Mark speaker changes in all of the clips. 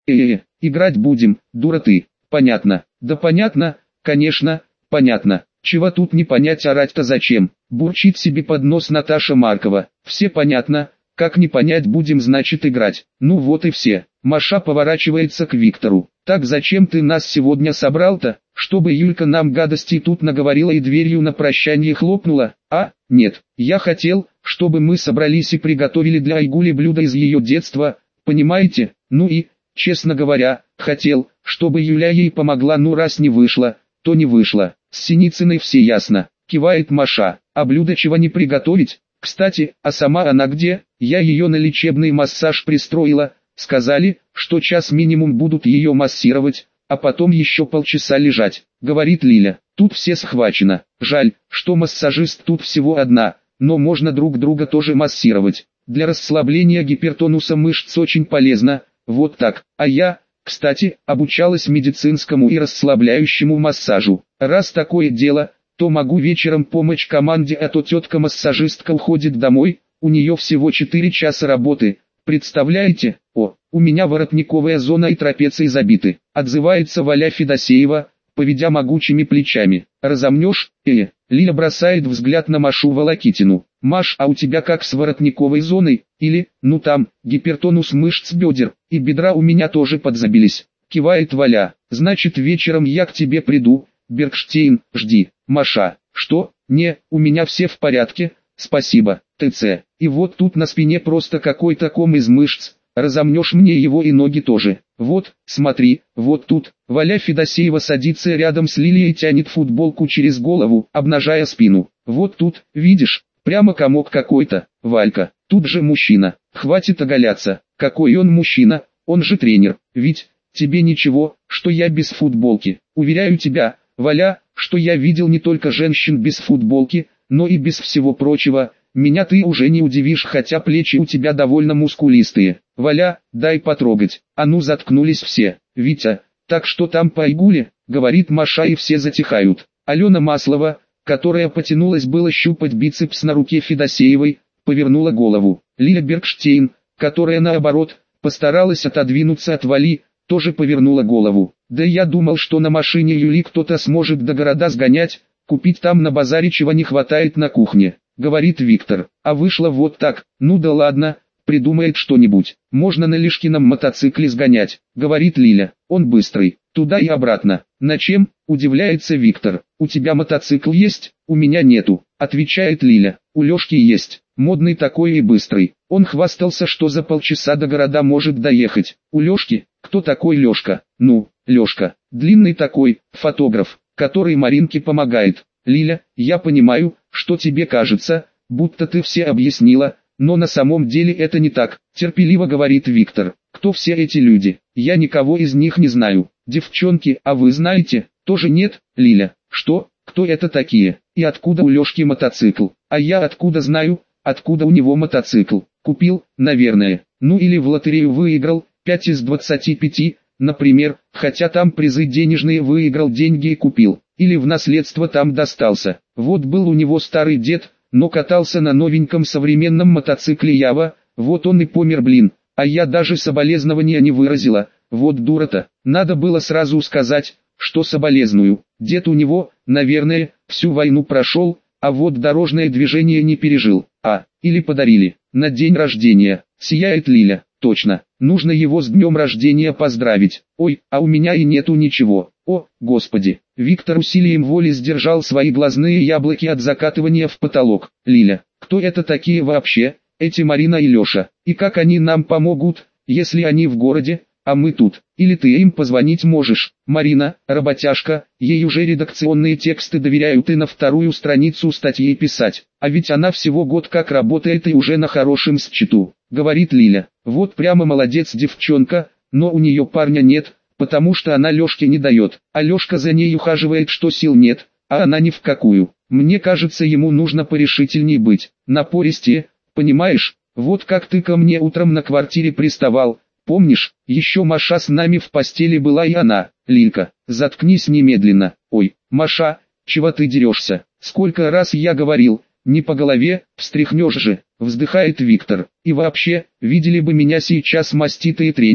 Speaker 1: Играть будем, дура ты. Понятно. Да понятно, конечно, понятно. Чего тут не понять, орать-то зачем? Бурчит себе под нос Наташа Маркова. Все понятно, как не понять будем, значит играть. Ну вот и все. Маша поворачивается к Виктору. Так зачем ты нас сегодня собрал-то? Чтобы Юлька нам гадостей тут наговорила и дверью на прощание хлопнула? А, нет, я хотел, чтобы мы собрались и приготовили для Айгули блюдо из ее детства, понимаете? Ну и, честно говоря, хотел, чтобы Юля ей помогла, ну раз не вышло, то не вышло. С Синицыной все ясно, кивает Маша. А блюдо чего не приготовить? Кстати, а сама она где? Я ее на лечебный массаж пристроила. Сказали, что час минимум будут ее массировать, а потом еще полчаса лежать, говорит Лиля. Тут все схвачено. Жаль, что массажист тут всего одна, но можно друг друга тоже массировать. Для расслабления гипертонуса мышц очень полезно. Вот так. А я, кстати, обучалась медицинскому и расслабляющему массажу. Раз такое дело, то могу вечером помочь команде, а то тетка-массажистка уходит домой, у нее всего 4 часа работы. Представляете? О, у меня воротниковая зона и трапеции забиты. Отзывается Валя Федосеева, поведя могучими плечами. Разомнешь? Лиля бросает взгляд на Машу Волокитину. Маш, а у тебя как с воротниковой зоной? Или, ну там, гипертонус мышц бедер, и бедра у меня тоже подзабились. Кивает Валя. Значит вечером я к тебе приду. Бергштейн, жди. Маша, что? Не, у меня все в порядке, спасибо, ТЦ. И вот тут на спине просто какой-то ком из мышц. Разомнешь мне его и ноги тоже. Вот, смотри, вот тут. Валя Федосеева садится рядом с Лилией и тянет футболку через голову, обнажая спину. Вот тут, видишь, прямо комок какой-то. Валька, тут же мужчина. Хватит оголяться. Какой он мужчина? Он же тренер. Ведь, тебе ничего, что я без футболки. Уверяю тебя, Валя, что я видел не только женщин без футболки, но и без всего прочего. Меня ты уже не удивишь, хотя плечи у тебя довольно мускулистые. Валя, дай потрогать. А ну заткнулись все. Витя, так что там по Айгуле? Говорит Маша, и все затихают. Алена Маслова, которая потянулась было щупать бицепс на руке Федосеевой, повернула голову. Лиля Бергштейн, которая наоборот, постаралась отодвинуться от Вали, тоже повернула голову. Да я думал, что на машине Юли кто-то сможет до города сгонять, купить там на базаре чего не хватает на кухне. Говорит Виктор, а вышло вот так. Ну да ладно, придумает что-нибудь. Можно на Лишкином мотоцикле сгонять, говорит Лиля. Он быстрый, туда и обратно. На чем? Удивляется Виктор. У тебя мотоцикл есть? У меня нету, отвечает Лиля. У Лешки есть, модный такой и быстрый. Он хвастался, что за полчаса до города может доехать. У Лешки? Кто такой Лешка? Ну, Лешка, длинный такой, фотограф, который Маринке помогает. Лиля, я понимаю, что тебе кажется, будто ты все объяснила, но на самом деле это не так, терпеливо говорит Виктор. Кто все эти люди? Я никого из них не знаю. Девчонки, а вы знаете? Тоже нет, Лиля. Что? Кто это такие? И откуда у Лешки мотоцикл? А я откуда знаю, откуда у него мотоцикл? Купил, наверное. Ну или в лотерею выиграл, 5 из 25, например, хотя там призы денежные, выиграл деньги и купил. Или в наследство там достался. Вот был у него старый дед, но катался на новеньком современном мотоцикле Ява, вот он и помер, блин. А я даже соболезнования не выразила, вот дура-то. Надо было сразу сказать, что соболезную. Дед у него, наверное, всю войну прошел, а вот дорожное движение не пережил. Или подарили, на день рождения. Сияет Лиля, точно, нужно его с днем рождения поздравить. Ой, а у меня и нету ничего. О, Господи. Виктор усилием воли сдержал свои глазные яблоки от закатывания в потолок. Лиля, кто это такие вообще? Эти Марина и Леша. И как они нам помогут, если они в городе, а мы тут? Или ты им позвонить можешь? Марина, работяжка, ей уже редакционные тексты доверяют и на вторую страницу статьи писать. А ведь она всего год как работает и уже на хорошем счету, говорит Лиля. Вот прямо молодец девчонка, но у нее парня нет, потому что она Лешке не дает. А Лешка за ней ухаживает, что сил нет, а она ни в какую. Мне кажется, ему нужно порешительней быть, напористее, понимаешь? Вот как ты ко мне утром на квартире приставал. Помнишь, еще Маша с нами в постели была и она. Лилька, заткнись немедленно. Ой, Маша, чего ты дерешься? Сколько раз я говорил, не по голове, встряхнешь же, вздыхает Виктор. И вообще, видели бы меня сейчас маститые тренеры,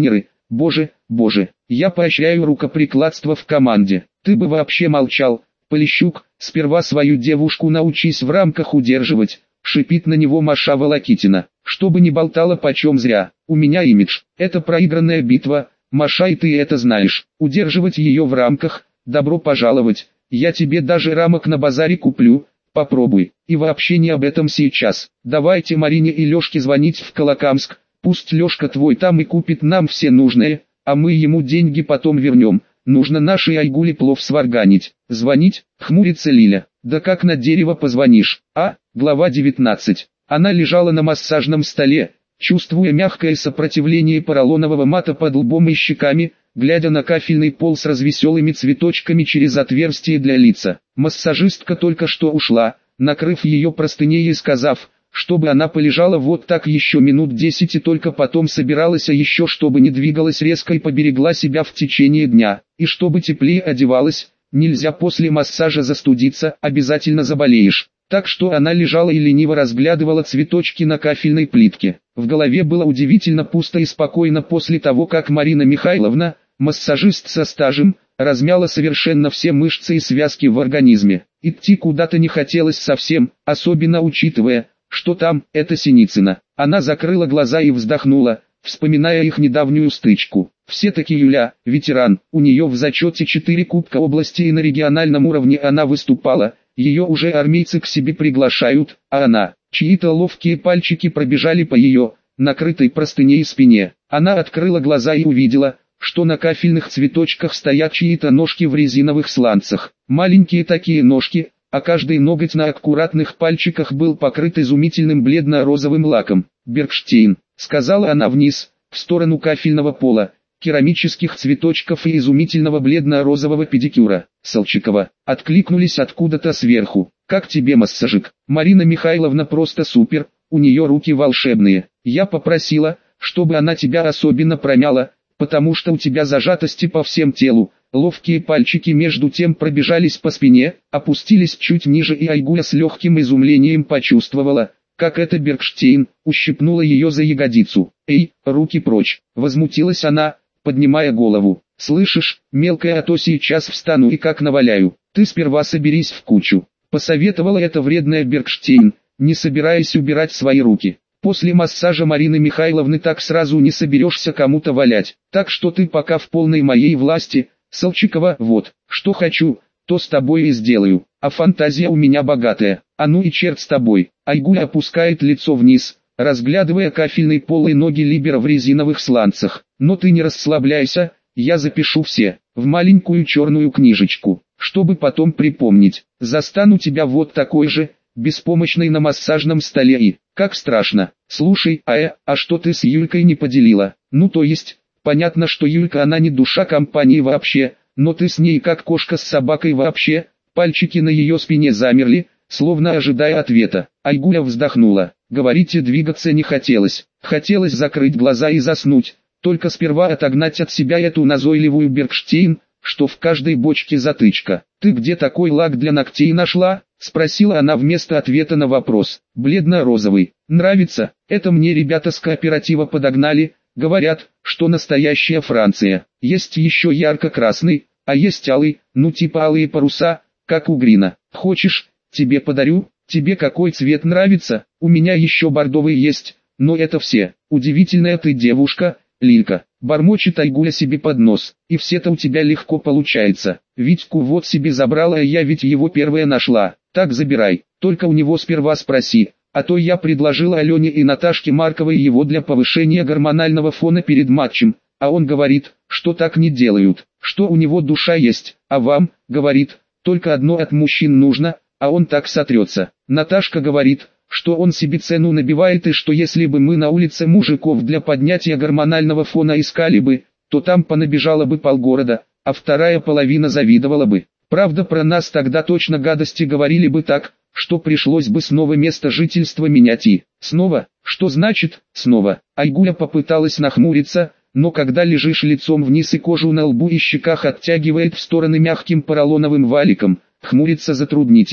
Speaker 1: Боже, боже, я поощряю рукоприкладство в команде. Ты бы вообще молчал, Полищук, сперва свою девушку научись в рамках удерживать, шипит на него Маша Волокитина. Чтобы не болтала почем зря, у меня имидж, это проигранная битва, Маша, и ты это знаешь. Удерживать ее в рамках, добро пожаловать, я тебе даже рамок на базаре куплю, попробуй. И вообще не об этом сейчас. Давайте Марине и Лешке звонить в Колокамск, пусть Лешка твой там и купит нам все нужное, а мы ему деньги потом вернем. Нужно нашей Айгуле плов сварганить. Звонить? Хмурится Лиля. Да как на дерево позвонишь? Глава 19. Она лежала на массажном столе, чувствуя мягкое сопротивление поролонового мата под лбом и щеками, глядя на кафельный пол с развеселыми цветочками через отверстие для лица. Массажистка только что ушла, накрыв ее простыней и сказав, чтобы она полежала вот так еще минут 10 и только потом собиралась, а еще чтобы не двигалась резко и поберегла себя в течение дня, и чтобы теплее одевалась, нельзя после массажа застудиться, обязательно заболеешь. Так что она лежала и лениво разглядывала цветочки на кафельной плитке. В голове было удивительно пусто и спокойно после того, как Марина Михайловна, массажист со стажем, размяла совершенно все мышцы и связки в организме. Идти куда-то не хотелось совсем, особенно учитывая, что там, это Синицына. Она закрыла глаза и вздохнула, вспоминая их недавнюю стычку. Все-таки Юля, ветеран, у нее в зачете 4 Кубка области и на региональном уровне она выступала, ее уже армейцы к себе приглашают, а она, чьи-то ловкие пальчики пробежали по ее, накрытой простыней спине. Она открыла глаза и увидела, что на кафельных цветочках стоят чьи-то ножки в резиновых сланцах. Маленькие такие ножки, а каждый ноготь на аккуратных пальчиках был покрыт изумительным бледно-розовым лаком. «Бергштейн», — сказала она вниз, в сторону кафельного пола, керамических цветочков и изумительного бледно-розового педикюра. Солчикова, откликнулись откуда-то сверху. «Как тебе массажик? Марина Михайловна просто супер, у нее руки волшебные. Я попросила, чтобы она тебя особенно промяла, потому что у тебя зажатости по всем телу». Ловкие пальчики между тем пробежались по спине, опустились чуть ниже, и Айгуля с легким изумлением почувствовала, как это Бергштейн ущипнула ее за ягодицу. «Эй, руки прочь!» — возмутилась она, поднимая голову. «Слышишь, мелкая, а то сейчас встану и как наваляю. Ты сперва соберись в кучу», — посоветовала эта вредная Бергштейн, не собираясь убирать свои руки. «После массажа Марины Михайловны так сразу не соберешься кому-то валять, так что ты пока в полной моей власти, Солчикова. Вот, что хочу, то с тобой и сделаю, а фантазия у меня богатая, а ну и черт с тобой». Айгуля опускает лицо вниз, разглядывая кафельный пол и ноги Либера в резиновых сланцах. «Но ты не расслабляйся, я запишу все, в маленькую черную книжечку, чтобы потом припомнить. Застану тебя вот такой же, беспомощной на массажном столе и, как страшно. Слушай, а что ты с Юлькой не поделила? Ну то есть, понятно, что Юлька она не душа компании вообще, но ты с ней как кошка с собакой вообще». Пальчики на ее спине замерли, словно ожидая ответа. Айгуля вздохнула. Говорить и двигаться не хотелось. Хотелось закрыть глаза и заснуть, только сперва отогнать от себя эту назойливую Бергштейн, что в каждой бочке затычка. «Ты где такой лак для ногтей нашла?» — спросила она вместо ответа на вопрос. «Бледно-розовый. Нравится? Это мне ребята с кооператива подогнали. Говорят, что настоящая Франция. Есть еще ярко-красный, а есть алый, ну типа алые паруса, как у Грина. Хочешь, тебе подарю? Тебе какой цвет нравится? У меня еще бордовый есть, но это все. Удивительная ты девушка, Лилька». Бормочет Айгуля себе под нос. «И все-то у тебя легко получается. Витьку вот себе забрала, а я ведь его первая нашла. Так забирай, только у него сперва спроси. А то я предложила Алене и Наташке Марковой его для повышения гормонального фона перед матчем, а он говорит, что так не делают, что у него душа есть, а вам, говорит, только одно от мужчин нужно, а он так сотрется. Наташка говорит, что он себе цену набивает и что если бы мы на улице мужиков для поднятия гормонального фона искали бы, то там понабежало бы полгорода, а вторая половина завидовала бы. Правда, про нас тогда точно гадости говорили бы так, что пришлось бы снова место жительства менять и... Снова? Что значит «снова»? Айгуля попыталась нахмуриться, но когда лежишь лицом вниз и кожу на лбу и щеках оттягивает в стороны мягким поролоновым валиком, хмуриться затруднительно.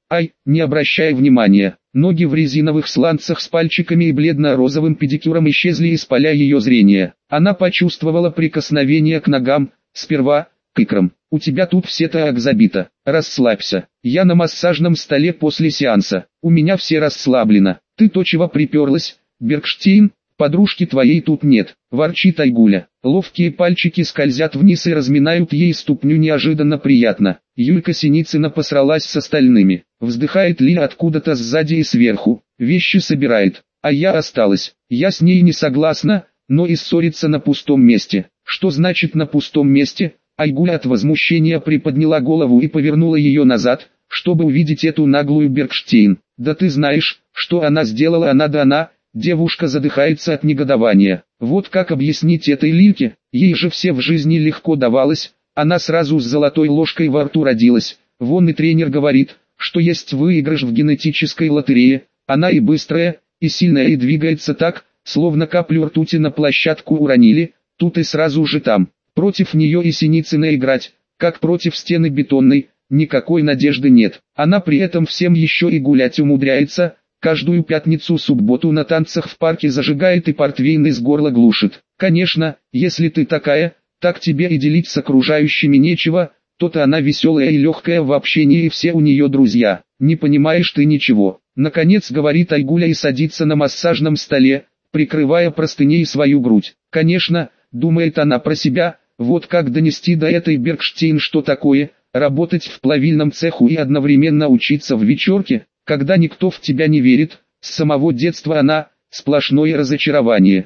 Speaker 1: Ай, не обращай внимания. Ноги в резиновых сланцах с пальчиками и бледно-розовым педикюром исчезли из поля ее зрения. Она почувствовала прикосновение к ногам, сперва к икрам. У тебя тут все так забито. Расслабься. Я на массажном столе после сеанса. У меня все расслаблено. Ты то чего приперлась, Бергштейн? Подружки твоей тут нет, ворчит Айгуля. Ловкие пальчики скользят вниз и разминают ей ступню неожиданно приятно. Юлька Синицына посралась с остальными. Вздыхает Лиля откуда-то сзади и сверху. Вещи собирает. А я осталась. Я с ней не согласна, но и ссориться на пустом месте. Что значит на пустом месте? Айгуля от возмущения приподняла голову и повернула ее назад, чтобы увидеть эту наглую Бергштейн. Да ты знаешь, что она сделала, она. Девушка задыхается от негодования. Вот как объяснить этой Лильке? Ей же все в жизни легко давалось. Она сразу с золотой ложкой во рту родилась. Вон и тренер говорит, что есть выигрыш в генетической лотерее. Она и быстрая, и сильная, и двигается так, словно каплю ртути на площадку уронили. Тут и сразу же там. Против нее и Синицына играть, как против стены бетонной, никакой надежды нет. Она при этом всем еще и гулять умудряется. Каждую пятницу-субботу на танцах в парке зажигает и портвейн из горла глушит. Конечно, если ты такая, так тебе и делить с окружающими нечего, то-то она веселая и легкая в общении и все у нее друзья. Не понимаешь ты ничего. Наконец говорит Айгуля и садится на массажном столе, прикрывая простыней свою грудь. Конечно, думает она про себя, вот как донести до этой Бергштейн, что такое, работать в плавильном цеху и одновременно учиться в вечерке. Когда никто в тебя не верит, с самого детства она, сплошное разочарование.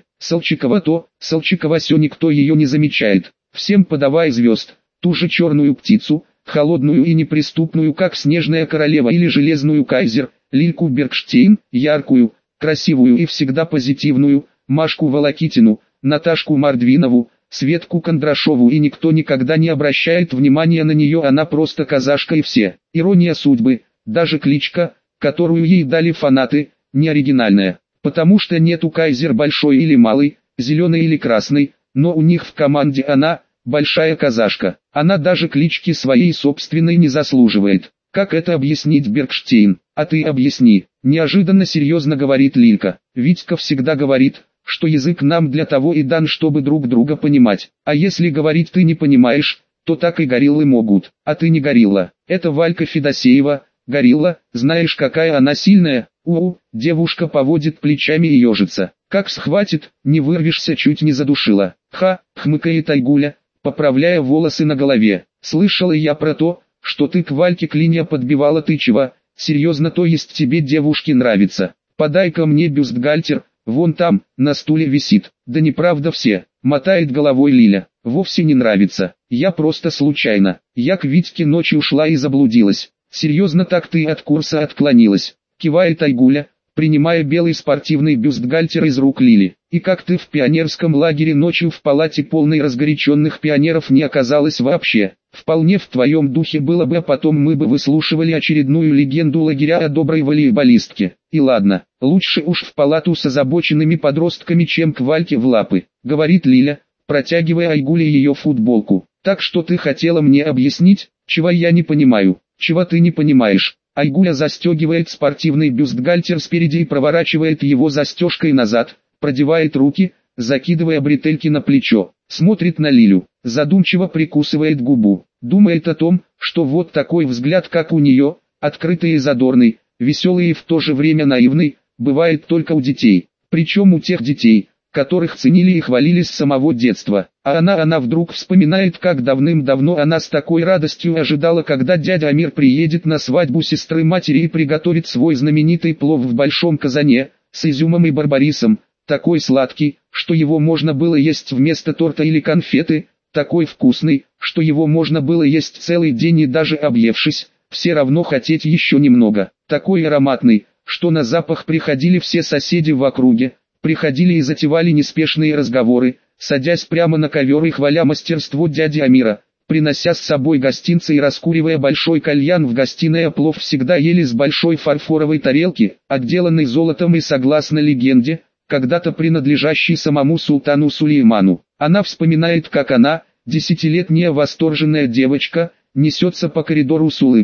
Speaker 1: Солчикова сё никто ее не замечает. Всем подавай звезд, ту же черную птицу, холодную и неприступную, как снежная королева или железную кайзер, Лильку Бергштейн, яркую, красивую и всегда позитивную, Машку Волокитину, Наташку Мордвинову, Светку Кондрашову, и никто никогда не обращает внимания на нее, она просто казашка и все. Ирония судьбы, даже кличка, которую ей дали фанаты, не оригинальная, потому что нету кайзер большой или малый, зеленый или красный, но у них в команде она, большая казашка. Она даже клички своей собственной не заслуживает. Как это объяснить, Бергштейн? А ты объясни. Неожиданно серьезно говорит Лилька. Витька всегда говорит, что язык нам для того и дан, чтобы друг друга понимать. А если говорить ты не понимаешь, то так и гориллы могут. А ты не горилла. Это Валька Федосеева. Горилла, знаешь, какая она сильная? Девушка поводит плечами и ежится. Как схватит, не вырвешься, чуть не задушила. Хмыкает Айгуля, поправляя волосы на голове. Слышала я про то, что ты к Вальке клинья подбивала, ты чего? Серьезно, то есть тебе девушки нравится? Подай-ка мне бюстгальтер, вон там, на стуле висит. Да неправда все, мотает головой Лиля. Вовсе не нравится, я просто случайно. Я к Витьке ночью ушла и заблудилась. Серьезно, так ты от курса отклонилась? Кивает Айгуля, принимая белый спортивный бюстгальтер из рук Лили. И как ты в пионерском лагере ночью в палате полной разгоряченных пионеров не оказалась вообще? Вполне в твоем духе было бы, а потом мы бы выслушивали очередную легенду лагеря о доброй волейболистке. И ладно, лучше уж в палату с озабоченными подростками, чем к Вальке в лапы, говорит Лиля, протягивая Айгуле ее футболку. Так что ты хотела мне объяснить, чего я не понимаю? Чего ты не понимаешь? Айгуля застегивает спортивный бюстгальтер спереди и проворачивает его застежкой назад, продевает руки, закидывая бретельки на плечо, смотрит на Лилю, задумчиво прикусывает губу, думает о том, что вот такой взгляд, как у нее, открытый и задорный, веселый и в то же время наивный, бывает только у детей, причем у тех детей, которых ценили и хвалили с самого детства. А она вдруг вспоминает, как давным-давно она с такой радостью ожидала, когда дядя Амир приедет на свадьбу сестры матери и приготовит свой знаменитый плов в большом казане, с изюмом и барбарисом, такой сладкий, что его можно было есть вместо торта или конфеты, такой вкусный, что его можно было есть целый день и даже объевшись, все равно хотеть еще немного, такой ароматный, что на запах приходили все соседи в округе, приходили и затевали неспешные разговоры, садясь прямо на ковер и хваля мастерство дяди Амира, принося с собой гостинцы и раскуривая большой кальян в гостиной, а плов всегда ели с большой фарфоровой тарелки, отделанной золотом и, согласно легенде, когда-то принадлежащей самому султану Сулейману. Она вспоминает, как она, 10-летняя восторженная девочка, несется по коридору с улыбкой,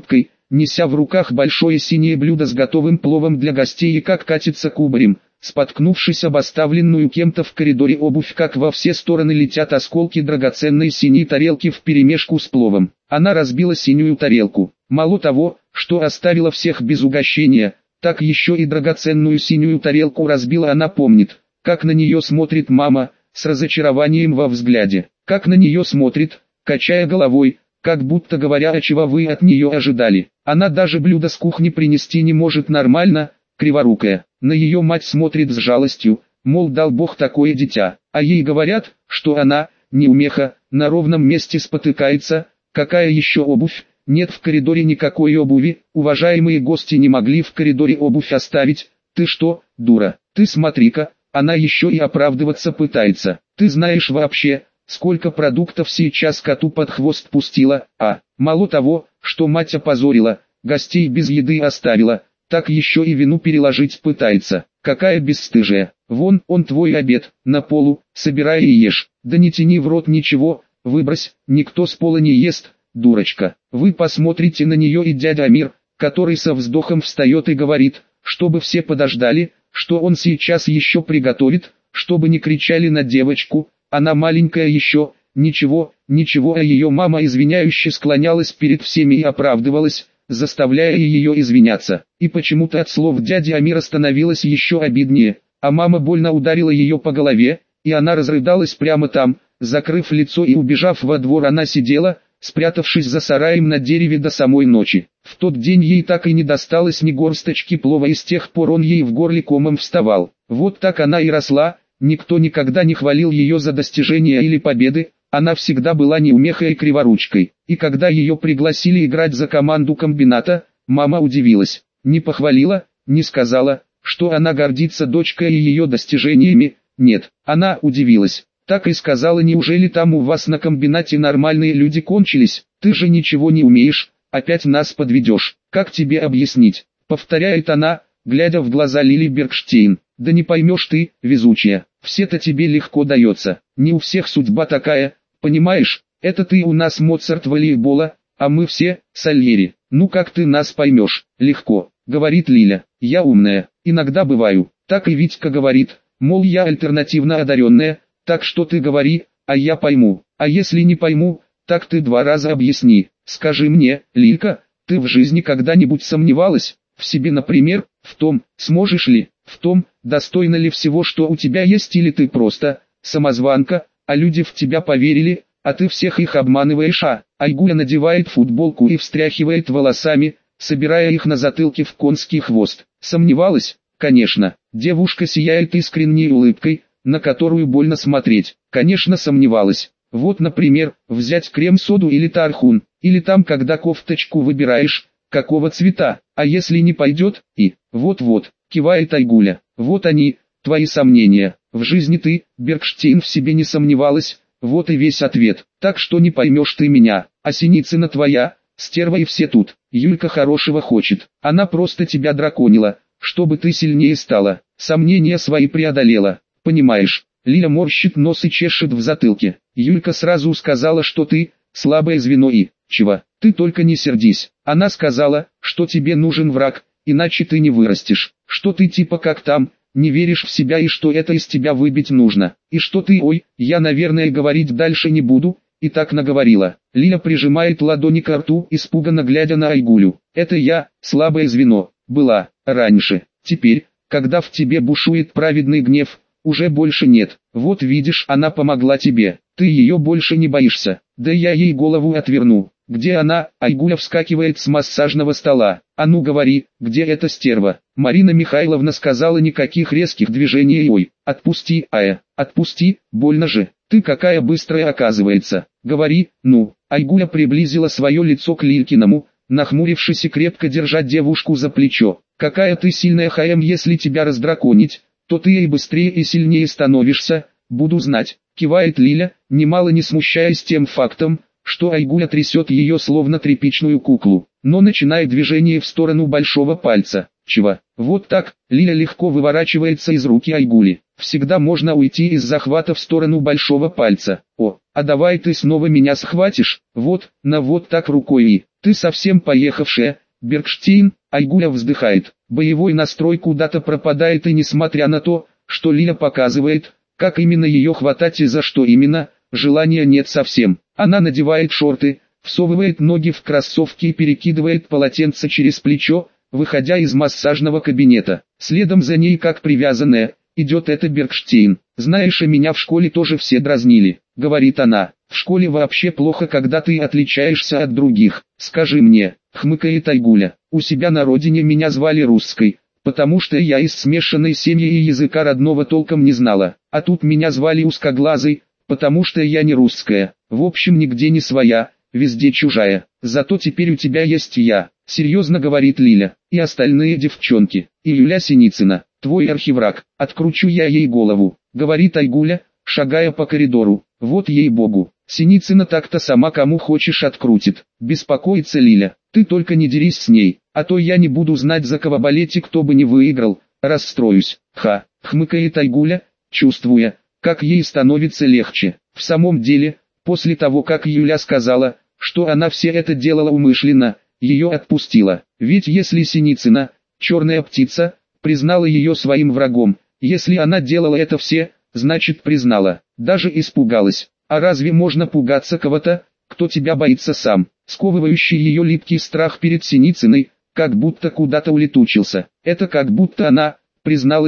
Speaker 1: неся в руках большое синее блюдо с готовым пловом для гостей и как катится кубарем, споткнувшись об оставленную кем-то в коридоре обувь, как во все стороны летят осколки драгоценной синей тарелки вперемешку с пловом. Она разбила синюю тарелку. Мало того, что оставила всех без угощения, так еще и драгоценную синюю тарелку разбила. Она помнит, как на нее смотрит мама, с разочарованием во взгляде, как на нее смотрит, качая головой, как будто говоря, а чего вы от нее ожидали. Она даже блюдо с кухни принести не может нормально, криворукая. На ее мать смотрит с жалостью, мол, дал Бог такое дитя, а ей говорят, что она, неумеха, на ровном месте спотыкается. Какая еще обувь? Нет в коридоре никакой обуви, уважаемые гости не могли в коридоре обувь оставить. Ты что, дура? Ты смотри-ка, она еще и оправдываться пытается. Ты знаешь вообще, сколько продуктов сейчас коту под хвост пустила, а, мало того, что мать опозорила, гостей без еды оставила, так еще и вину переложить пытается. Какая бесстыжая. Вон, он твой обед, на полу, собирай и ешь. Да не тяни в рот ничего, выбрось, никто с пола не ест, дурочка. Вы посмотрите на нее и дядя Амир, который со вздохом встает и говорит, чтобы все подождали, что он сейчас еще приготовит, чтобы не кричали на девочку, она маленькая еще, ничего, а ее мама извиняюще склонялась перед всеми и оправдывалась, заставляя ее извиняться. И почему-то от слов дяди Амира становилось еще обиднее, а мама больно ударила ее по голове, и она разрыдалась прямо там, закрыв лицо и убежав во двор. Она сидела, спрятавшись за сараем на дереве до самой ночи. В тот день ей так и не досталось ни горсточки плова, и с тех пор он ей в горле комом вставал. Вот так она и росла, никто никогда не хвалил ее за достижения или победы, она всегда была неумехой и криворучкой. И когда ее пригласили играть за команду комбината, мама удивилась, не похвалила, не сказала, что она гордится дочкой и ее достижениями. Нет, она удивилась. Так и сказала: неужели там у вас на комбинате нормальные люди кончились? Ты же ничего не умеешь, опять нас подведешь. Как тебе объяснить? Повторяет она, глядя в глаза Лили Бергштейн. Да не поймешь ты, везучая, все-то тебе легко дается. Не у всех судьба такая, понимаешь? Это ты у нас Моцарт волейбола, а мы все Сальери. Ну как ты нас поймешь? Легко, говорит Лиля. Я умная, иногда бываю. Так и Витька говорит, мол, я альтернативно одаренная. Так что ты говори, а я пойму. А если не пойму, так ты 2 раза объясни. Скажи мне, Лилька, ты в жизни когда-нибудь сомневалась? В себе, например, в том, сможешь ли, в том, достойно ли всего, что у тебя есть, или ты просто самозванка, а люди в тебя поверили, а ты всех их обманываешь. Айгуля надевает футболку и встряхивает волосами, собирая их на затылке в конский хвост. Сомневалась? Конечно. Девушка сияет искренней улыбкой, на которую больно смотреть. Конечно, сомневалась. Вот, например, взять крем-соду или тархун, или там, когда кофточку выбираешь, какого цвета, а если не пойдет, и, вот-вот, кивает Айгуля, вот они, твои сомнения. В жизни ты, Бергштейн, в себе не сомневалась, вот и весь ответ. Так что не поймешь ты меня, а Синицына твоя, стерва, и все тут. Юлька хорошего хочет, она просто тебя драконила, чтобы ты сильнее стала, сомнения свои преодолела. Понимаешь, Лиля морщит нос и чешет в затылке. Юлька сразу сказала, что ты слабое звено и... Чего? Ты только не сердись. Она сказала, что тебе нужен враг, иначе ты не вырастешь. Что ты типа как там, не веришь в себя, и что это из тебя выбить нужно. И что ты, ой, я, наверное, говорить дальше не буду, и так наговорила. Лиля прижимает ладони к рту, испуганно глядя на Айгулю. Это я, слабое звено, была, раньше. Теперь, когда в тебе бушует праведный гнев, уже больше нет. Вот видишь, она помогла тебе. Ты ее больше не боишься. Да я ей голову отверну. Где она? Айгуля вскакивает с массажного стола. А ну говори, где эта стерва? Марина Михайловна сказала: никаких резких движений. Ой, отпусти, отпусти, больно же. Ты какая быстрая, оказывается. Говори, ну. Айгуля приблизила свое лицо к Лилькиному, нахмурившись и крепко держа девушку за плечо. Какая ты сильная, Хаем, если тебя раздраконить, то ты и быстрее и сильнее становишься, буду знать. Кивает Лиля, немало не смущаясь тем фактом, что Айгуля трясет ее словно тряпичную куклу, но начинает движение в сторону большого пальца. Чего? Вот так, Лиля легко выворачивается из руки Айгули. Всегда можно уйти из захвата в сторону большого пальца. О, а давай ты снова меня схватишь, вот, на вот так рукой, и ты совсем поехавшая, Бергштейн, Айгуля вздыхает. Боевой настрой куда-то пропадает, и несмотря на то, что Лиля показывает, как именно ее хватать и за что именно, желания нет совсем. Она надевает шорты, всовывает ноги в кроссовки и перекидывает полотенце через плечо, выходя из массажного кабинета. Следом за ней, как привязанная, идет эта Бергштейн. «Знаешь, и меня в школе тоже все дразнили», — говорит она. «В школе вообще плохо, когда ты отличаешься от других. Скажи мне», — хмыкает Айгуля. «У себя на родине меня звали русской, потому что я из смешанной семьи и языка родного толком не знала. А тут меня звали узкоглазой, потому что я не русская. В общем, нигде не своя, везде чужая. Зато теперь у тебя есть я», — серьезно говорит Лиля. «И остальные девчонки. И Юля Синицына, твой архивраг. Откручу я ей голову», — говорит Айгуля, шагая по коридору. «Вот ей-богу, Синицына так-то сама кому хочешь открутит», — беспокоится Лиля. «Ты только не дерись с ней, а то я не буду знать, за кого болеть и кто бы не выиграл, расстроюсь». «Ха», — хмыкает Айгуля, чувствуя, как ей становится легче. В самом деле, после того, как Юля сказала, что она все это делала умышленно, ее отпустила. Ведь если Синицына, черная птица, признала ее своим врагом, если она делала это все, значит признала, даже испугалась. А разве можно пугаться кого-то, кто тебя боится сам? Сковывающий ее липкий страх перед Синицыной, как будто куда-то улетучился. Это как будто она признала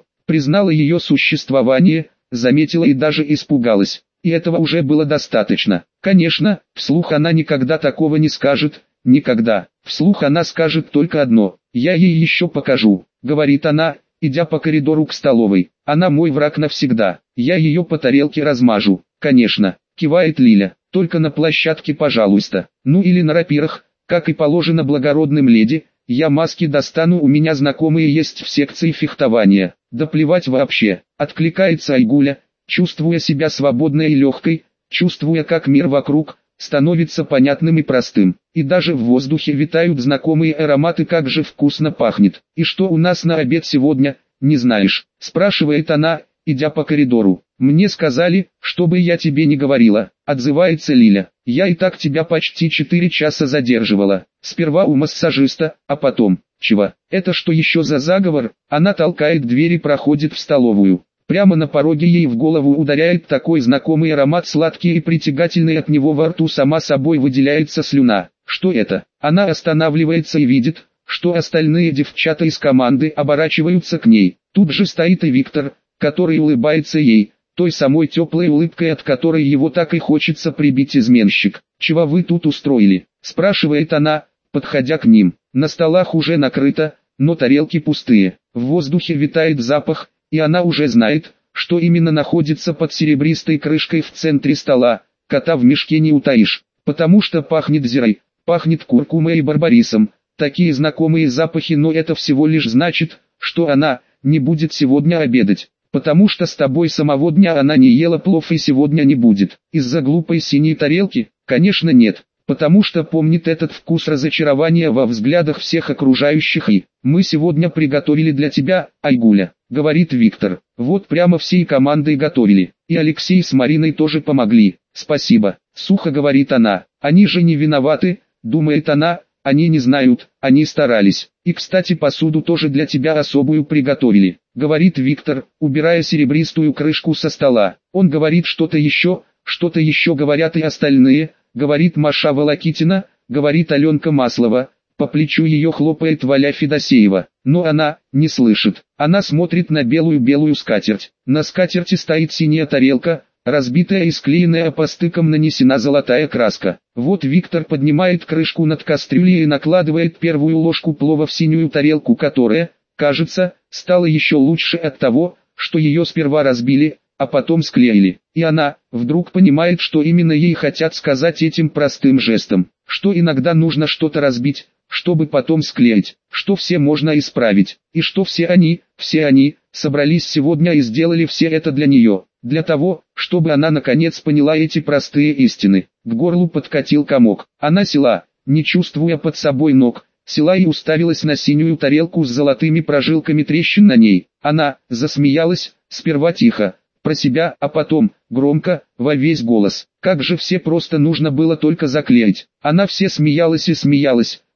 Speaker 1: ее существование, заметила и даже испугалась. И этого уже было достаточно. Конечно, вслух она никогда такого не скажет, никогда. Вслух она скажет только одно: «Я ей еще покажу», — говорит она, идя по коридору к столовой. «Она мой враг навсегда, я ее по тарелке размажу». «Конечно», — кивает Лиля, — «только на площадке, пожалуйста. Ну или на рапирах, как и положено благородным леди. Я маски достану, у меня знакомые есть в секции фехтования». «Да плевать вообще», — откликается Айгуля, чувствуя себя свободной и легкой, чувствуя, как мир вокруг становится понятным и простым. И даже в воздухе витают знакомые ароматы, как же вкусно пахнет. «И что у нас на обед сегодня, не знаешь?» — спрашивает она, идя по коридору. «Мне сказали, чтобы я тебе не говорила», — отзывается Лиля. «Я и так тебя почти 4 часа задерживала. Сперва у массажиста, а потом...» «Чего? Это что еще за заговор?» Она толкает дверь и проходит в столовую. Прямо на пороге ей в голову ударяет такой знакомый аромат, сладкий и притягательный, от него во рту сама собой выделяется слюна. Что это? Она останавливается и видит, что остальные девчата из команды оборачиваются к ней. Тут же стоит и Виктор, который улыбается ей, той самой теплой улыбкой, от которой его так и хочется прибить. «Изменщик, чего вы тут устроили?» — спрашивает она, подходя к ним. На столах уже накрыто, но тарелки пустые. В воздухе витает запах, и она уже знает, что именно находится под серебристой крышкой в центре стола. Кота в мешке не утаишь, потому что пахнет зирой, пахнет куркумой и барбарисом. Такие знакомые запахи, но это всего лишь значит, что она не будет сегодня обедать, потому что с тобой самого дня она не ела плов и сегодня не будет. Из-за глупой синей тарелки? Конечно нет, потому что помнит этот вкус разочарования во взглядах всех окружающих. «И мы сегодня приготовили для тебя, Айгуля», — говорит Виктор. «Вот прямо всей командой готовили, и Алексей с Мариной тоже помогли». «Спасибо», — сухо говорит она. «Они же не виноваты», — думает она. «Они не знают, они старались. И, кстати, посуду тоже для тебя особую приготовили», — говорит Виктор, убирая серебристую крышку со стола. Он говорит что-то еще говорят и остальные, говорит Маша Волокитина, говорит Аленка Маслова, по плечу ее хлопает Валя Федосеева. Но она не слышит. Она смотрит на белую скатерть. На скатерти стоит синяя тарелка, разбитая и склеенная, по стыкам нанесена золотая краска. Вот Виктор поднимает крышку над кастрюлей и накладывает первую ложку плова в синюю тарелку, которая, кажется, стала еще лучше от того, что ее сперва разбили, а потом склеили. И она вдруг понимает, что именно ей хотят сказать этим простым жестом, что иногда нужно что-то разбить, чтобы потом склеить, что все можно исправить, и что все они собрались сегодня и сделали все это для нее. Для того, чтобы она наконец поняла эти простые истины. К горлу подкатил комок. Она села, не чувствуя под собой ног, села и уставилась на синюю тарелку с золотыми прожилками трещин на ней. Она засмеялась, сперва тихо, про себя, а потом, громко, во весь голос. Как же все просто, нужно было только заклеить. Она все смеялась и смеялась,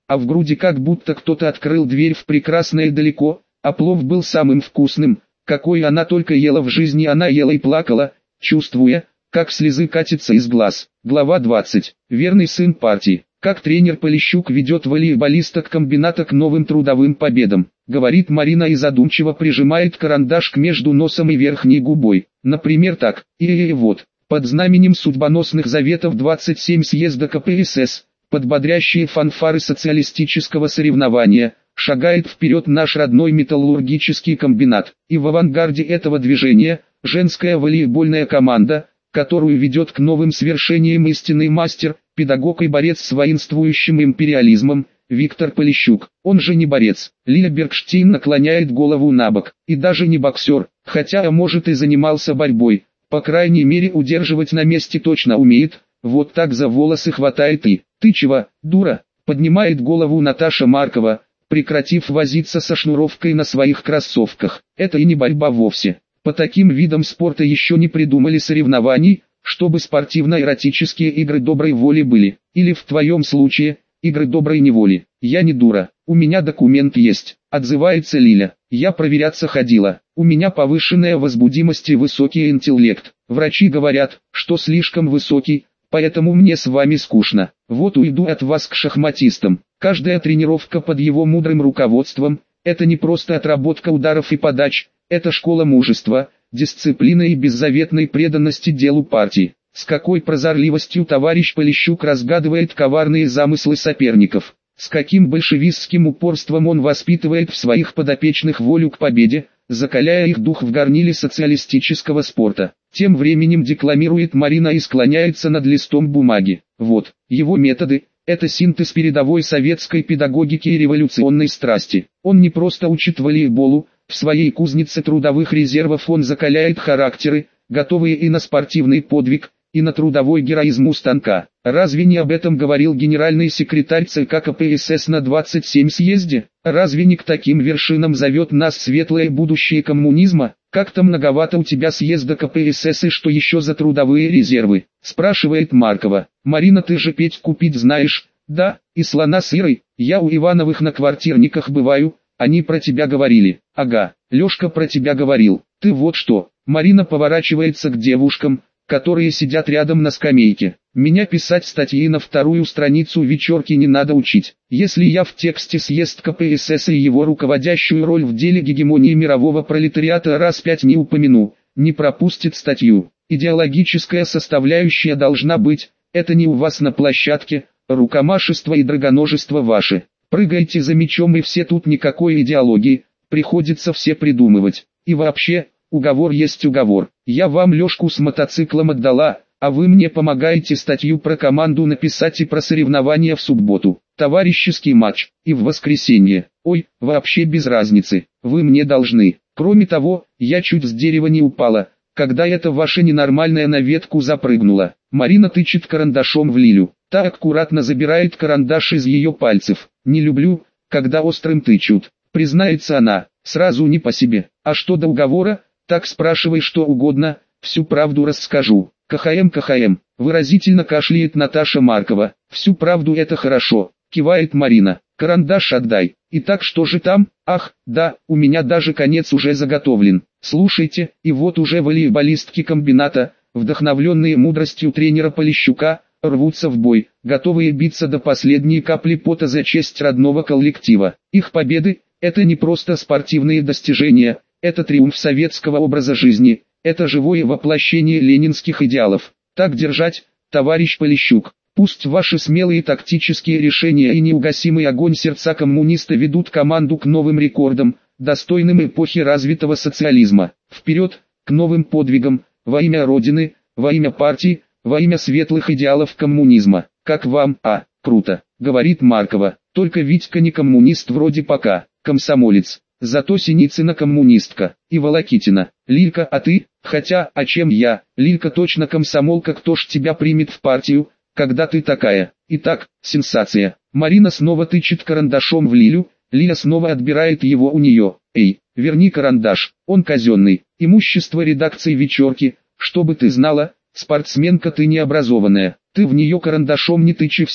Speaker 1: а в груди как будто кто-то открыл дверь в прекрасное далеко, а плов был самым вкусным, какой она только ела в жизни. Она ела и плакала, чувствуя, как слезы катятся из глаз. Глава 20. Верный сын партии. Как тренер Полищук ведет волейболисток комбината к новым трудовым победам, говорит Марина и задумчиво прижимает карандаш к между носом и верхней губой. Например так, и вот, под знаменем судьбоносных заветов 27 съезда КПСС, под бодрящие фанфары социалистического соревнования, шагает вперед наш родной металлургический комбинат, и в авангарде этого движения, женская волейбольная команда, которую ведет к новым свершениям истинный мастер, педагог и борец с воинствующим империализмом, Виктор Полищук. Он же не борец. Лиля Бергштейн наклоняет голову набок, и даже не боксер, хотя может и занимался борьбой, по крайней мере удерживать на месте точно умеет, вот так за волосы хватает и, ты чего, дура, поднимает голову Наташа Маркова, прекратив возиться со шнуровкой на своих кроссовках. Это и не борьба вовсе. По таким видам спорта еще не придумали соревнований, чтобы спортивно-эротические игры доброй воли были. Или в твоем случае, игры доброй неволи. Я не дура, у меня документ есть, отзывается Лиля. Я проверяться ходила, у меня повышенная возбудимость и высокий интеллект. Врачи говорят, что слишком высокий, поэтому мне с вами скучно. Вот уйду от вас к шахматистам. Каждая тренировка под его мудрым руководством – это не просто отработка ударов и подач, это школа мужества, дисциплины и беззаветной преданности делу партии. С какой прозорливостью товарищ Полищук разгадывает коварные замыслы соперников, с каким большевистским упорством он воспитывает в своих подопечных волю к победе, закаляя их дух в горниле социалистического спорта. Тем временем декламирует Марина и склоняется над листом бумаги. Вот, его методы – это синтез передовой советской педагогики и революционной страсти. Он не просто учит волейболу, в своей кузнице трудовых резервов он закаляет характеры, готовые и на спортивный подвиг, и на трудовой героизм у станка. Разве не об этом говорил генеральный секретарь ЦК КПСС на 27 съезде? Разве не к таким вершинам зовет нас светлое будущее коммунизма? Как-то многовато у тебя съезда КПСС и что еще за трудовые резервы? Спрашивает Маркова. Марина, ты же петь купить знаешь? Да, и слона с Ирой. Я у Ивановых на квартирниках бываю, они про тебя говорили. Ага, Лешка про тебя говорил. Ты вот что. Марина поворачивается к девушкам, которые сидят рядом на скамейке. Меня писать статьи на вторую страницу вечерки не надо учить. Если я в тексте съезд КПСС и его руководящую роль в деле гегемонии мирового пролетариата раз 5 не упомяну, не пропустит статью. Идеологическая составляющая должна быть, это не у вас на площадке, рукомашество и драгоножество ваши. Прыгайте за мячом и все, тут никакой идеологии, приходится все придумывать. И вообще, уговор есть уговор. Я вам Лешку с мотоциклом отдала, а вы мне помогаете статью про команду написать и про соревнования в субботу, товарищеский матч, и в воскресенье. Ой, вообще без разницы, вы мне должны. Кроме того, я чуть с дерева не упала, когда эта ваша ненормальная на ветку запрыгнула. Марина тычет карандашом в Лилю. Та аккуратно забирает карандаш из ее пальцев. Не люблю, когда острым тычут. Признается она, сразу не по себе. А что до уговора, так спрашивай что угодно, всю правду расскажу. КХМ, выразительно кашляет Наташа Маркова. Всю правду это хорошо, кивает Марина. Карандаш отдай. Итак, что же там? Ах, да, у меня даже конец уже заготовлен. Слушайте, и вот уже волейболистки комбината, вдохновленные мудростью тренера Полищука, рвутся в бой, готовые биться до последней капли пота за честь родного коллектива. Их победы – это не просто спортивные достижения, это триумф советского образа жизни, это живое воплощение ленинских идеалов. Так держать, товарищ Полищук. Пусть ваши смелые тактические решения и неугасимый огонь сердца коммуниста ведут команду к новым рекордам, достойным эпохи развитого социализма. Вперед, к новым подвигам, во имя Родины, во имя партии, во имя светлых идеалов коммунизма. Как вам, круто, говорит Маркова. Только Витька не коммунист вроде пока, комсомолец. Зато Синицына коммунистка, и Волокитина. Лилька, а ты? Хотя, а чем я? Лилька точно комсомолка, кто ж тебя примет в партию, когда ты такая? Итак, сенсация. Марина снова тычет карандашом в Лилю, Лиля снова отбирает его у нее. Эй, верни карандаш, он казенный. Имущество редакции вечерки, чтобы ты знала, спортсменка ты необразованная. Ты в нее карандашом не тычи все.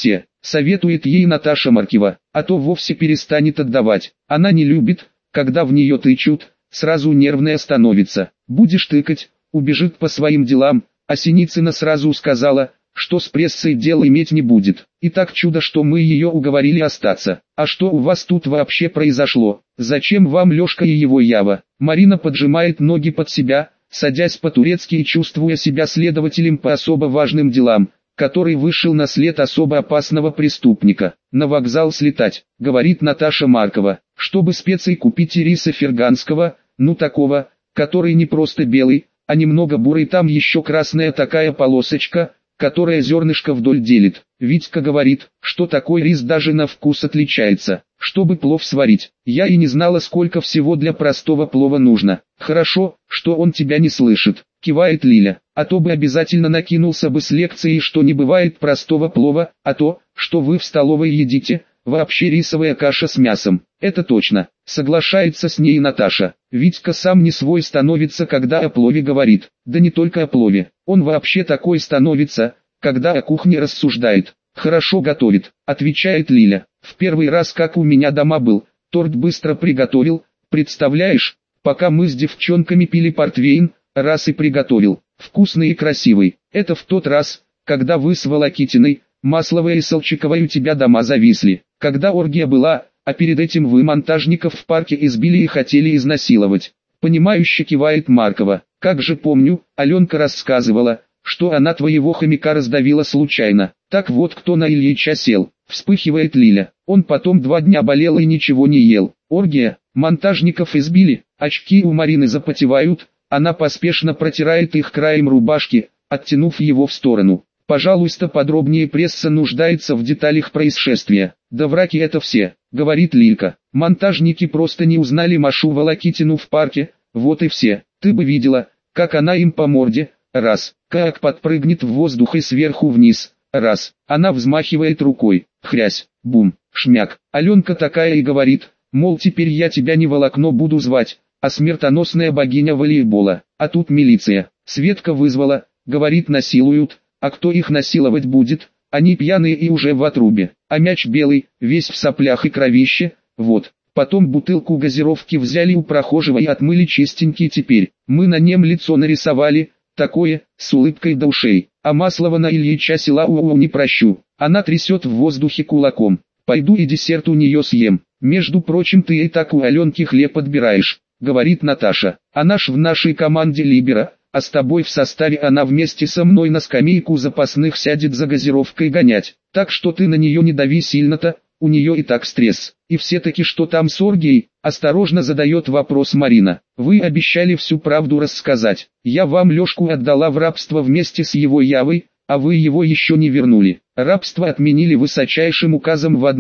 Speaker 1: советует ей Наташа Маркева, а то вовсе перестанет отдавать. Она не любит, когда в нее тычут, сразу нервная становится. Будешь тыкать, убежит по своим делам, а Синицына сразу сказала, что с прессой дело иметь не будет. И так чудо, что мы ее уговорили остаться. А что у вас тут вообще произошло? Зачем вам Лешка и его Ява? Марина поджимает ноги под себя, садясь по-турецки и чувствуя себя следователем по особо важным делам, который вышел на след особо опасного преступника. На вокзал слетать, говорит Наташа Маркова, чтобы специй купить ириса ферганского, ну такого, который не просто белый, а немного бурый, там еще красная такая полосочка, которая зернышко вдоль делит. Витька говорит, что такой рис даже на вкус отличается. Чтобы плов сварить, я и не знала, сколько всего для простого плова нужно. Хорошо, что он тебя не слышит, кивает Лиля, а то бы обязательно накинулся бы с лекцией, что не бывает простого плова, а то, что вы в столовой едите, вообще рисовая каша с мясом. Это точно, соглашается с ней Наташа. Витька сам не свой становится, когда о плове говорит. Да не только о плове, он вообще такой становится, когда о кухне рассуждает. Хорошо готовит, отвечает Лиля. В первый раз, как у меня дома был, торт быстро приготовил, представляешь, пока мы с девчонками пили портвейн, раз и приготовил. Вкусный и красивый. Это в тот раз, когда вы с Волокитиной, Масловой и Солчаковой у тебя дома зависли. Когда оргия была, а перед этим вы монтажников в парке избили и хотели изнасиловать. Понимающе кивает Маркова. Как же помню, Аленка рассказывала, что она твоего хомяка раздавила случайно. Так вот, кто на Ильича сел, вспыхивает Лиля. Он потом 2 дня болел и ничего не ел. Оргия, монтажников избили, очки у Марины запотевают, она поспешно протирает их краем рубашки, оттянув его в сторону. Пожалуйста, подробнее, пресса нуждается в деталях происшествия. Да враки это все, говорит Лилька. Монтажники просто не узнали Машу Волокитину в парке, вот и все. Ты бы видела, как она им по морде, раз, как подпрыгнет в воздух и сверху вниз, раз. Она взмахивает рукой, хрясь, бум, шмяк. Аленка такая и говорит, мол, теперь я тебя не Волокно буду звать, а смертоносная богиня волейбола. А тут милиция. Светка вызвала, говорит, насилуют. А кто их насиловать будет? Они пьяные и уже в отрубе. А мяч белый, весь в соплях и кровище, вот. Потом бутылку газировки взяли у прохожего и отмыли чистенький теперь. Мы на нем лицо нарисовали, такое, с улыбкой до ушей. А Маслова на Ильича села не прощу. Она трясет в воздухе кулаком. Пойду и десерт у нее съем. Между прочим, ты и так у Аленки хлеб отбираешь, говорит Наташа. Она ж в нашей команде либера. А с тобой в составе она вместе со мной на скамейку запасных сядет за газировкой гонять. Так что ты на нее не дави сильно-то, у нее и так стресс. И все-таки что там с оргией? Осторожно задает вопрос Марина. Вы обещали всю правду рассказать. Я вам Лешку отдала в рабство вместе с его Явой, а вы его еще не вернули. Рабство отменили высочайшим указом в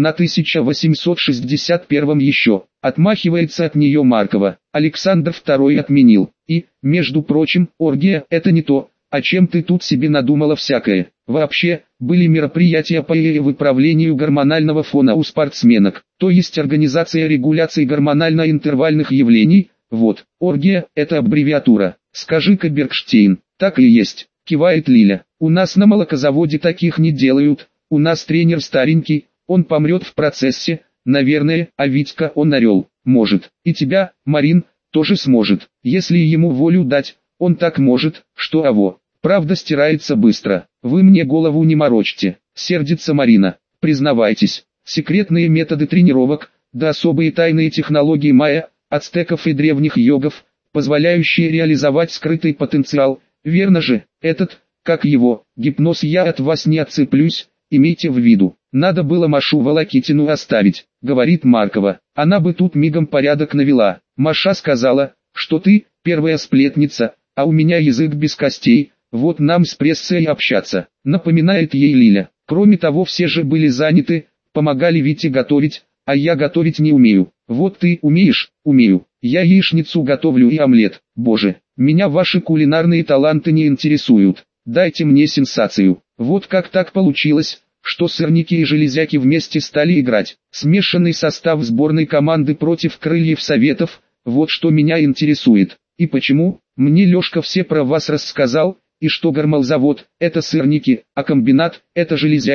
Speaker 1: 1861 еще. Отмахивается от нее Маркова. Александр II отменил. И, между прочим, оргия – это не то, о чем ты тут себе надумала всякое. Вообще, были мероприятия по выправлению гормонального фона у спортсменок, то есть организация регуляции гормонально-интервальных явлений. Вот, оргия – это аббревиатура. Скажи-ка, Бергштейн, так и есть, кивает Лиля. У нас на молокозаводе таких не делают, у нас тренер старенький, он помрет в процессе, наверное, а Витька он орел, может, и тебя, Марин, тоже сможет, если ему волю дать, он так может, что аво. Правда стирается быстро, вы мне голову не морочьте, сердится Марина, признавайтесь, секретные методы тренировок, да особые тайные технологии майя, ацтеков и древних йогов, позволяющие реализовать скрытый потенциал, верно же, этот, как его, гипноз я от вас не отцеплюсь, имейте в виду, надо было Машу Волокитину оставить, говорит Маркова, она бы тут мигом порядок навела. Маша сказала, что ты, первая сплетница, а у меня язык без костей, вот нам с прессой общаться, напоминает ей Лиля. Кроме того, все же были заняты, помогали Вите готовить, а я готовить не умею. Вот ты умеешь? Умею. Я яичницу готовлю и омлет. Боже, меня ваши кулинарные таланты не интересуют. Дайте мне сенсацию. Вот как так получилось, что сырники и железяки вместе стали играть. Смешанный состав сборной команды против крыльев Советов, вот что меня интересует. И почему? Мне Лешка все про вас рассказал, и что гормолзавод – это сырники, а комбинат – это железяки,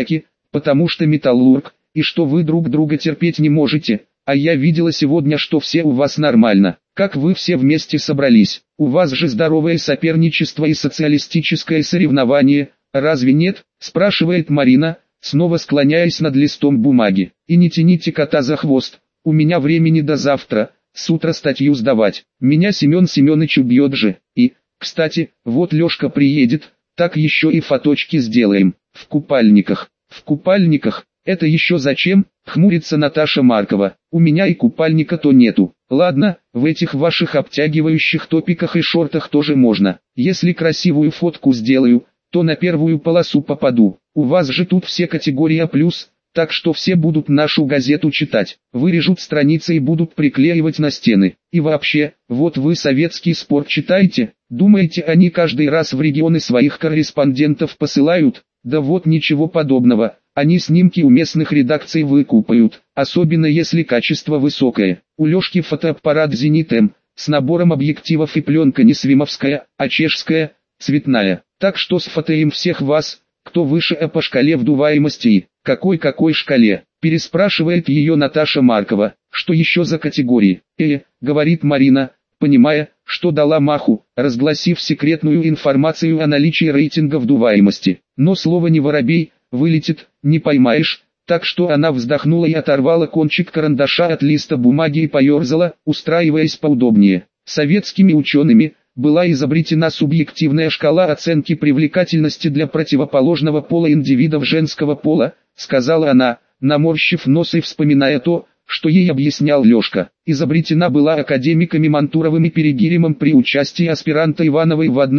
Speaker 1: потому что металлург, и что вы друг друга терпеть не можете, а я видела сегодня, что все у вас нормально. Как вы все вместе собрались? У вас же здоровое соперничество и социалистическое соревнование, разве нет? Спрашивает Марина, снова склоняясь над листом бумаги. И не тяните кота за хвост, у меня времени до завтра, с утра статью сдавать. Меня Семен Семенович убьет же. И, кстати, вот Лешка приедет, так еще и фоточки сделаем. В купальниках. В купальниках? Это еще зачем? Хмурится Наташа Маркова. У меня и купальника-то нету. Ладно, в этих ваших обтягивающих топиках и шортах тоже можно. Если красивую фотку сделаю, то на первую полосу попаду. У вас же тут все категория плюс, так что все будут нашу газету читать. Вырежут страницы и будут приклеивать на стены. И вообще, вот вы советский спорт читаете? Думаете, они каждый раз в регионы своих корреспондентов посылают? Да вот ничего подобного. Они снимки у местных редакций выкупают, особенно если качество высокое. У Лешки фотоаппарат «Зенит М», с набором объективов и пленка не свимовская, а чешская, цветная. Так что сфотоем всех вас, кто выше по шкале вдуваемости и какой шкале, переспрашивает ее Наташа Маркова. Что еще за категории? Говорит Марина, понимая, что дала маху, разгласив секретную информацию о наличии рейтинга вдуваемости. Но слово не воробей, вылетит, не поймаешь, так что она вздохнула и оторвала кончик карандаша от листа бумаги и поерзала, устраиваясь поудобнее. Советскими учеными была изобретена субъективная шкала оценки привлекательности для противоположного пола индивидов женского пола, сказала она, наморщив нос и вспоминая то, что ей объяснял Лешка. Изобретена была академиками Мантуровым и Перегиримом при участии аспиранта Ивановой в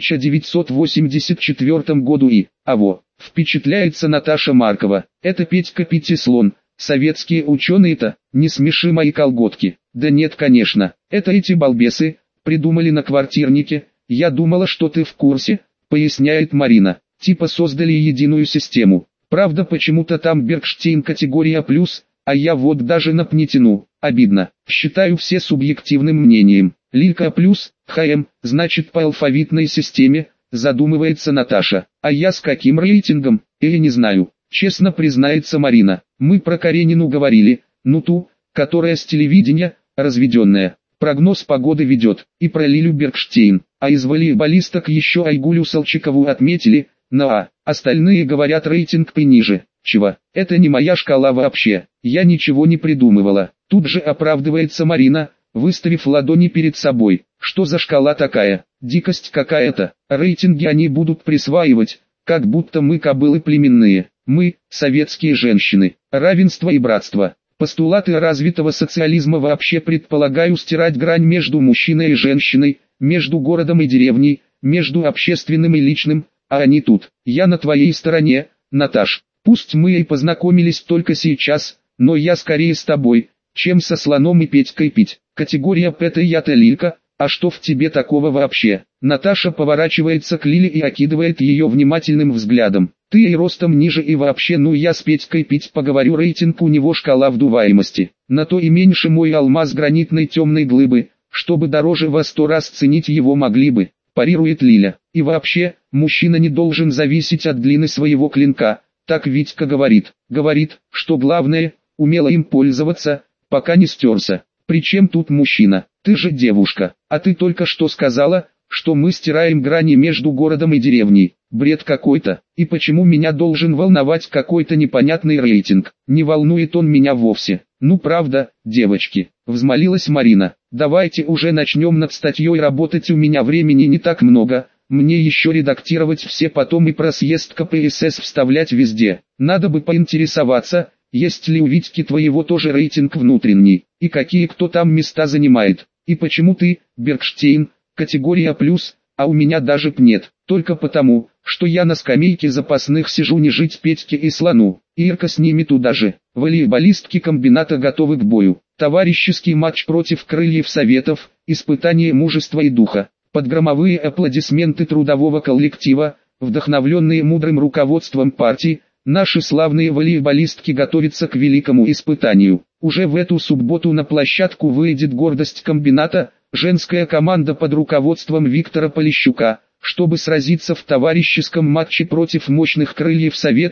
Speaker 1: 1984 году и, впечатляется Наташа Маркова. Это Петька Пятислон. Советские ученые-то, не смеши мои колготки. Да нет, конечно, это эти балбесы придумали на квартирнике. Я думала, что ты в курсе, поясняет Марина. Типа создали единую систему. Правда, почему-то там Бергштейн категория плюс, а я вот даже на не тяну. Обидно. Считаю все субъективным мнением. Лилька плюс, ХМ, значит по алфавитной системе, задумывается Наташа. А я с каким рейтингом? Не знаю. Честно признается Марина. Мы про Каренину говорили, ну ту, которая с телевидения, разведенная. Прогноз погоды ведет. И про Лилю Бергштейн. А из волейболисток еще Айгулю Салчикову отметили, на А. Остальные говорят рейтинг пониже. Чего? Это не моя шкала вообще. Я ничего не придумывала. Тут же оправдывается Марина, выставив ладони перед собой. Что за шкала такая? Дикость какая-то. Рейтинги они будут присваивать, как будто мы кобылы племенные. Мы, советские женщины. Равенство и братство. Постулаты развитого социализма вообще предполагают стирать грань между мужчиной и женщиной, между городом и деревней, между общественным и личным, а они тут. Я на твоей стороне, Наташ. Пусть мы и познакомились только сейчас, но я скорее с тобой, чем со Слоном и Петькой пить. Категория П-то я-то Лилька, а что в тебе такого вообще? Наташа поворачивается к Лиле и окидывает ее внимательным взглядом. Ты и ростом ниже и вообще, ну я с Петькой пить поговорю, рейтинг у него шкала вдуваемости. На то и меньше мой алмаз гранитной темной глыбы, чтобы дороже во 100 раз ценить его могли бы, парирует Лиля. И вообще, мужчина не должен зависеть от длины своего клинка. Так Витька говорит, что главное, умело им пользоваться, пока не стерся. Причем тут мужчина? Ты же девушка, а ты только что сказала, что мы стираем грани между городом и деревней. Бред какой-то. И почему меня должен волновать какой-то непонятный рейтинг? Не волнует он меня вовсе. Ну правда, девочки, взмолилась Марина. Давайте уже начнем над статьей работать, у меня времени не так много. Мне еще редактировать все, потом и про съезд КПСС вставлять везде. Надо бы поинтересоваться, есть ли у Витьки твоего тоже рейтинг внутренний, и какие кто там места занимает. И почему ты, Бергштейн, категория плюс, а у меня даже нет. Только потому, что я на скамейке запасных сижу, не жить Петьке и Слону. Ирка с ними туда же. Волейболистки комбината готовы к бою. Товарищеский матч против крыльев Советов, испытание мужества и духа. Под громовые аплодисменты трудового коллектива, вдохновленные мудрым руководством партии, наши славные волейболистки готовятся к великому испытанию. Уже в эту субботу на площадку выйдет гордость комбината, женская команда под руководством Виктора Полищука, чтобы сразиться в товарищеском матче против мощных крыльев Советов,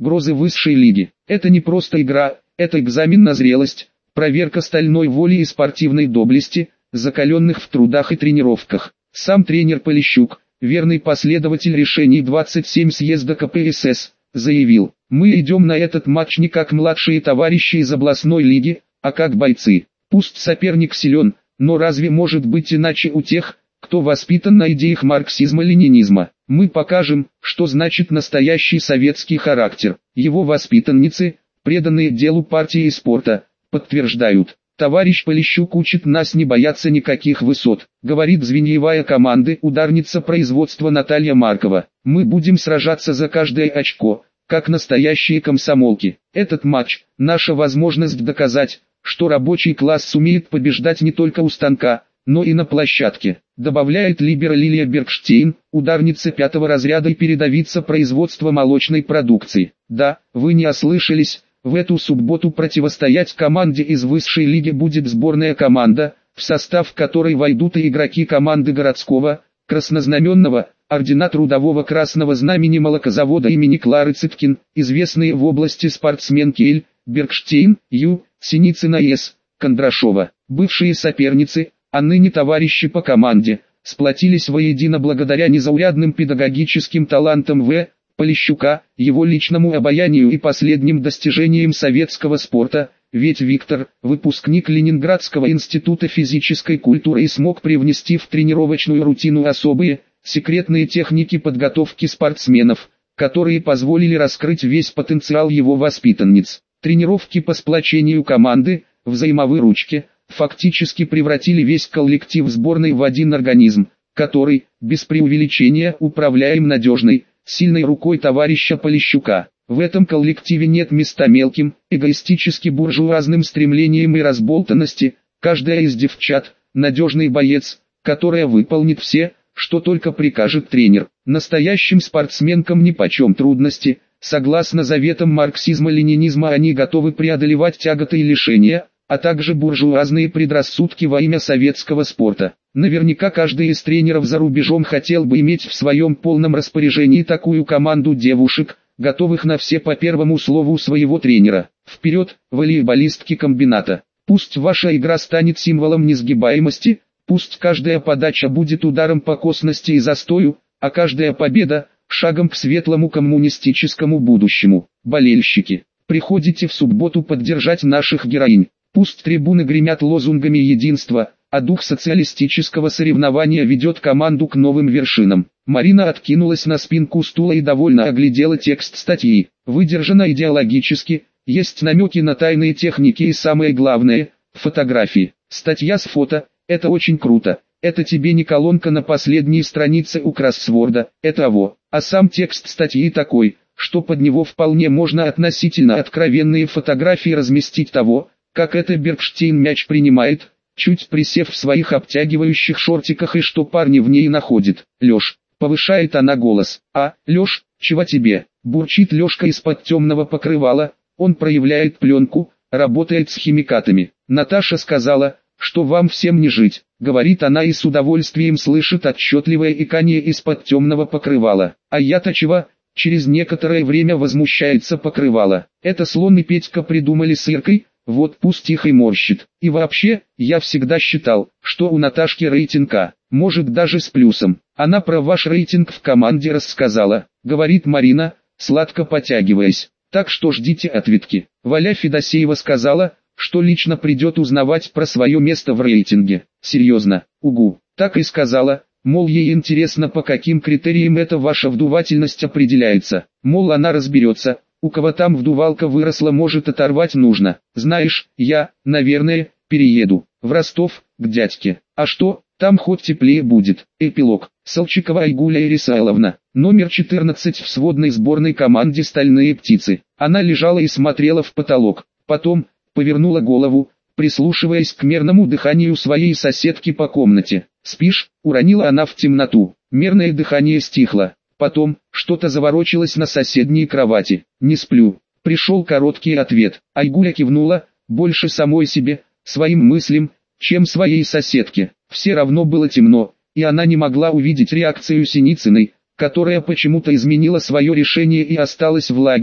Speaker 1: Грозы высшей лиги. Это не просто игра, это экзамен на зрелость, проверка стальной воли и спортивной доблести, закаленных в трудах и тренировках. Сам тренер Полищук, верный последователь решений 27 съезда КПСС, заявил: «Мы идем на этот матч не как младшие товарищи из областной лиги, а как бойцы. Пусть соперник силен, но разве может быть иначе у тех, кто воспитан на идеях марксизма-ленинизма? Мы покажем, что значит настоящий советский характер». Его воспитанницы, преданные делу партии и спорта, подтверждают: «Товарищ Полищук учит нас не бояться никаких высот», говорит звеньевая команды ударница производства Наталья Маркова. «Мы будем сражаться за каждое очко, как настоящие комсомолки. Этот матч – наша возможность доказать, что рабочий класс сумеет побеждать не только у станка, но и на площадке», добавляет либера Лилия Бергштейн, ударница 5-го разряда и передовица производства молочной продукции. Да, вы не ослышались, в эту субботу противостоять команде из высшей лиги будет сборная команда, в состав которой войдут и игроки команды городского, краснознаменного, ордена Трудового Красного Знамени молокозавода имени Клары Цыткин, известные в области спортсменки Эль, Бергштейн, Ю, Синицына С, Кондрашова. Бывшие соперницы, а ныне товарищи по команде, сплотились воедино благодаря незаурядным педагогическим талантам В. Полищука, его личному обаянию и последним достижениям советского спорта, ведь Виктор, выпускник Ленинградского института физической культуры, и смог привнести в тренировочную рутину особые, секретные техники подготовки спортсменов, которые позволили раскрыть весь потенциал его воспитанниц. Тренировки по сплочению команды, взаимовыручке, фактически превратили весь коллектив сборной в один организм, который, без преувеличения, управляем надежной, сильной рукой товарища Полищука. В этом коллективе нет места мелким, эгоистически буржуазным стремлениям и разболтанности. Каждая из девчат – надежный боец, которая выполнит все, что только прикажет тренер. Настоящим спортсменкам нипочем трудности. Согласно заветам марксизма-ленинизма, они готовы преодолевать тяготы и лишения, а также буржуазные предрассудки во имя советского спорта. Наверняка каждый из тренеров за рубежом хотел бы иметь в своем полном распоряжении такую команду девушек, готовых на все по первому слову своего тренера. Вперед, волейболистки комбината! Пусть ваша игра станет символом несгибаемости, пусть каждая подача будет ударом по косности и застою, а каждая победа – шагом к светлому коммунистическому будущему. Болельщики, приходите в субботу поддержать наших героинь. Пусть трибуны гремят лозунгами единства, а дух социалистического соревнования ведет команду к новым вершинам. Марина откинулась на спинку стула и довольно оглядела текст статьи. Выдержана идеологически, есть намеки на тайные техники и самое главное – фотографии. Статья с фото – это очень круто. Это тебе не колонка на последней странице у кроссворда, это аво. А сам текст статьи такой, что под него вполне можно относительно откровенные фотографии разместить того, как это Бергштейн мяч принимает, чуть присев в своих обтягивающих шортиках, и что парни в ней находят. «Лёш», повышает она голос. «А, Лёш, чего тебе?» Бурчит Лёшка из-под темного покрывала, он проявляет пленку, работает с химикатами. «Наташа сказала, что вам всем не жить», говорит она и с удовольствием слышит отчетливое икание из-под темного покрывала. «А я-то чего?» Через некоторое время возмущается покрывало. «Это Слон и Петька придумали с Иркой, вот пусть их и морщит. И вообще, я всегда считал, что у Наташки рейтинг А, может даже с плюсом. Она про ваш рейтинг в команде рассказала», говорит Марина, сладко потягиваясь. «Так что ждите ответки». Валя Федосеева сказала, что лично придет узнавать про свое место в рейтинге. Серьезно? Угу. Так и сказала, мол, ей интересно, по каким критериям эта ваша вдувательность определяется. Мол, она разберется, у кого там вдувалка выросла, может оторвать нужно. Знаешь, я, наверное, перееду в Ростов, к дядьке. А что, там хоть теплее будет. Эпилог. Салчикова Айгуля Ирисайловна, номер 14 в сводной сборной команде «Стальные птицы». Она лежала и смотрела в потолок. Потом повернула голову, прислушиваясь к мерному дыханию своей соседки по комнате. «Спишь?» — уронила она в темноту. Мерное дыхание стихло. Потом, что-то заворочилось на соседней кровати. «Не сплю». Пришел короткий ответ. Айгуля кивнула, больше самой себе, своим мыслям, чем своей соседке. Все равно было темно, и она не могла увидеть реакцию Синицыной, которая почему-то изменила свое решение и осталась в лагере,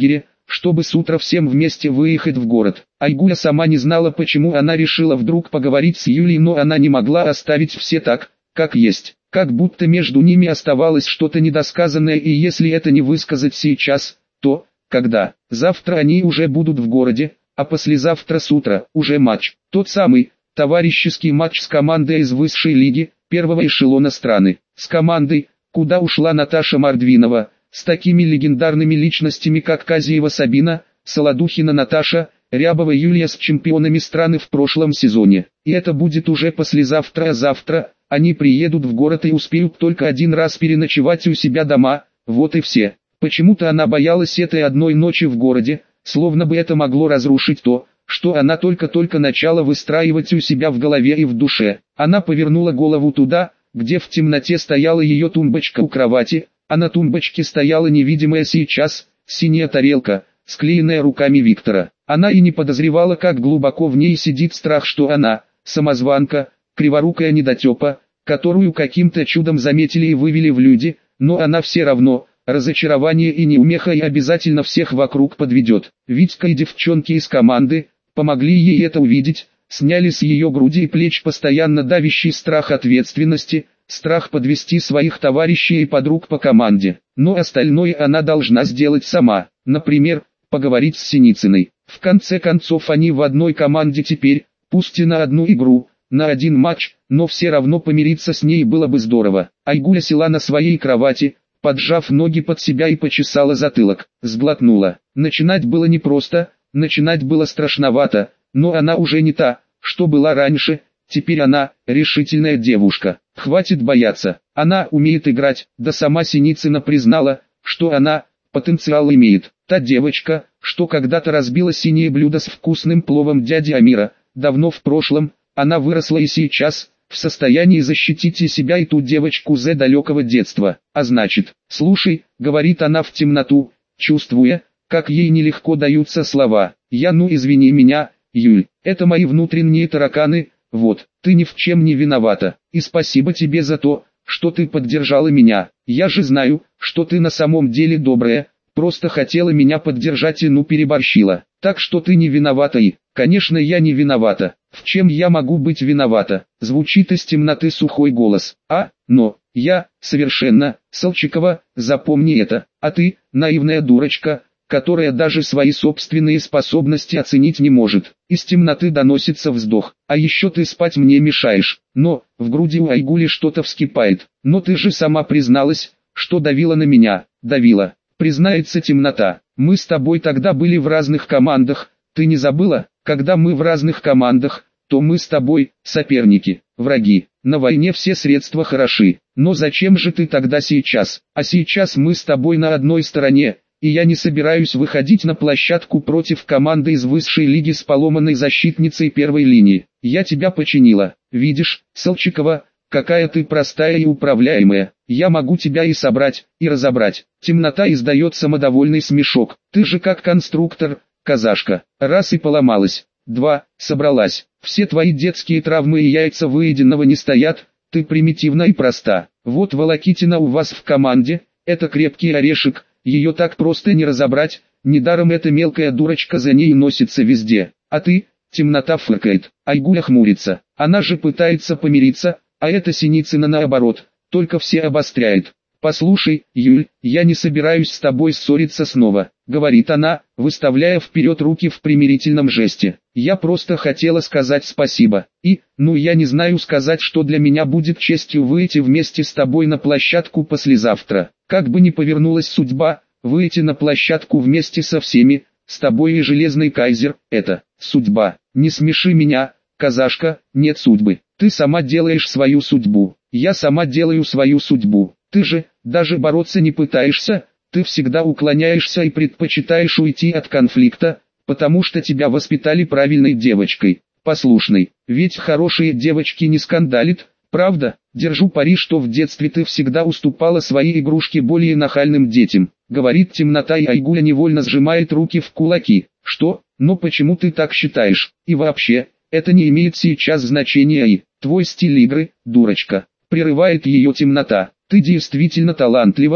Speaker 1: чтобы с утра всем вместе выехать в город. Айгуля сама не знала, почему она решила вдруг поговорить с Юлей, но она не могла оставить все так, как есть. Как будто между ними оставалось что-то недосказанное, и если это не высказать сейчас, то, когда? Завтра они уже будут в городе, а послезавтра с утра уже матч. Тот самый, товарищеский матч с командой из высшей лиги, первого эшелона страны. С командой, куда ушла Наташа Мордвинова, с такими легендарными личностями, как Казиева Сабина, Солодухина Наташа, Рябова Юлия, с чемпионами страны в прошлом сезоне. И это будет уже послезавтра, а завтра они приедут в город и успеют только один раз переночевать у себя дома, вот и все. Почему-то она боялась этой одной ночи в городе, словно бы это могло разрушить то, что она только-только начала выстраивать у себя в голове и в душе. Она повернула голову туда, где в темноте стояла ее тумбочка у кровати, а на тумбочке стояла невидимая сейчас, синяя тарелка, склеенная руками Виктора. Она и не подозревала, как глубоко в ней сидит страх, что она, самозванка, криворукая недотепа, которую каким-то чудом заметили и вывели в люди, но она все равно, разочарование и неумеха, и обязательно всех вокруг подведет. Витька и девчонки из команды помогли ей это увидеть, сняли с ее груди и плеч постоянно давящий страх ответственности, страх подвести своих товарищей и подруг по команде. Но остальное она должна сделать сама, например, поговорить с Синицыной. В конце концов они в одной команде теперь, пусть и на одну игру, на один матч, но все равно помириться с ней было бы здорово. Айгуля села на своей кровати, поджав ноги под себя, и почесала затылок, сглотнула. Начинать было непросто, начинать было страшновато, но она уже не та, что была раньше, теперь она решительная девушка. Хватит бояться, она умеет играть, да сама Синицына признала, что она потенциал имеет. Та девочка, что когда-то разбила синее блюдо с вкусным пловом дяди Амира, давно в прошлом, она выросла и сейчас в состоянии защитить и себя, и ту девочку с далекого детства. А значит, слушай, говорит она в темноту, чувствуя, как ей нелегко даются слова. Ну извини меня, Юль, это мои внутренние тараканы, вот, ты ни в чем не виновата. И спасибо тебе за то, что ты поддержала меня. Я же знаю, что ты на самом деле добрая, просто хотела меня поддержать и переборщила. Так что ты не виновата и, конечно, я не виновата. В чем я могу быть виновата? Звучит из темноты сухой голос. Но, я, совершенно, Солчикова, запомни это. А ты, наивная дурочка, которая даже свои собственные способности оценить не может. Из темноты доносится вздох. А еще ты спать мне мешаешь. Но, в груди у Айгули что-то вскипает. Но ты же сама призналась, что давила на меня. Давила. Признается темнота. Мы с тобой тогда были в разных командах, ты не забыла? Когда мы в разных командах, то мы с тобой соперники, враги. На войне все средства хороши. Но зачем же ты тогда сейчас? А сейчас мы с тобой на одной стороне, и я не собираюсь выходить на площадку против команды из высшей лиги с поломанной защитницей первой линии. Я тебя починила. Видишь, Солчикова, какая ты простая и управляемая. Я могу тебя и собрать, и разобрать. Темнота издает самодовольный смешок. Ты же как конструктор, казашка. Раз и поломалась. Два, собралась. Все твои детские травмы и яйца выеденного не стоят. Ты примитивна и проста. Вот Волокитина у вас в команде, это крепкий орешек, ее так просто не разобрать. Недаром эта мелкая дурочка за ней носится везде. А ты, темнота фыркает. Айгуля хмурится. Она же пытается помириться, а эта Синицына наоборот, только все обостряет. «Послушай, Юль, я не собираюсь с тобой ссориться снова», — говорит она, выставляя вперед руки в примирительном жесте. «Я просто хотела сказать спасибо. И, я не знаю сказать, что для меня будет честью выйти вместе с тобой на площадку послезавтра. Как бы ни повернулась судьба, выйти на площадку вместе со всеми, с тобой и Железный Кайзер, это судьба. Не смеши меня, казашка, нет судьбы. Ты сама делаешь свою судьбу. Я сама делаю свою судьбу. Ты же, даже бороться не пытаешься, ты всегда уклоняешься и предпочитаешь уйти от конфликта, потому что тебя воспитали правильной девочкой, послушной. Ведь хорошие девочки не скандалят, правда? Держу пари, что в детстве ты всегда уступала свои игрушки более нахальным детям, говорит темнота, и Айгуля невольно сжимает руки в кулаки. Что? Но почему ты так считаешь? И вообще, это не имеет сейчас значения, и твой стиль игры, дурочка, прерывает ее темнота. Ты действительно талантлива,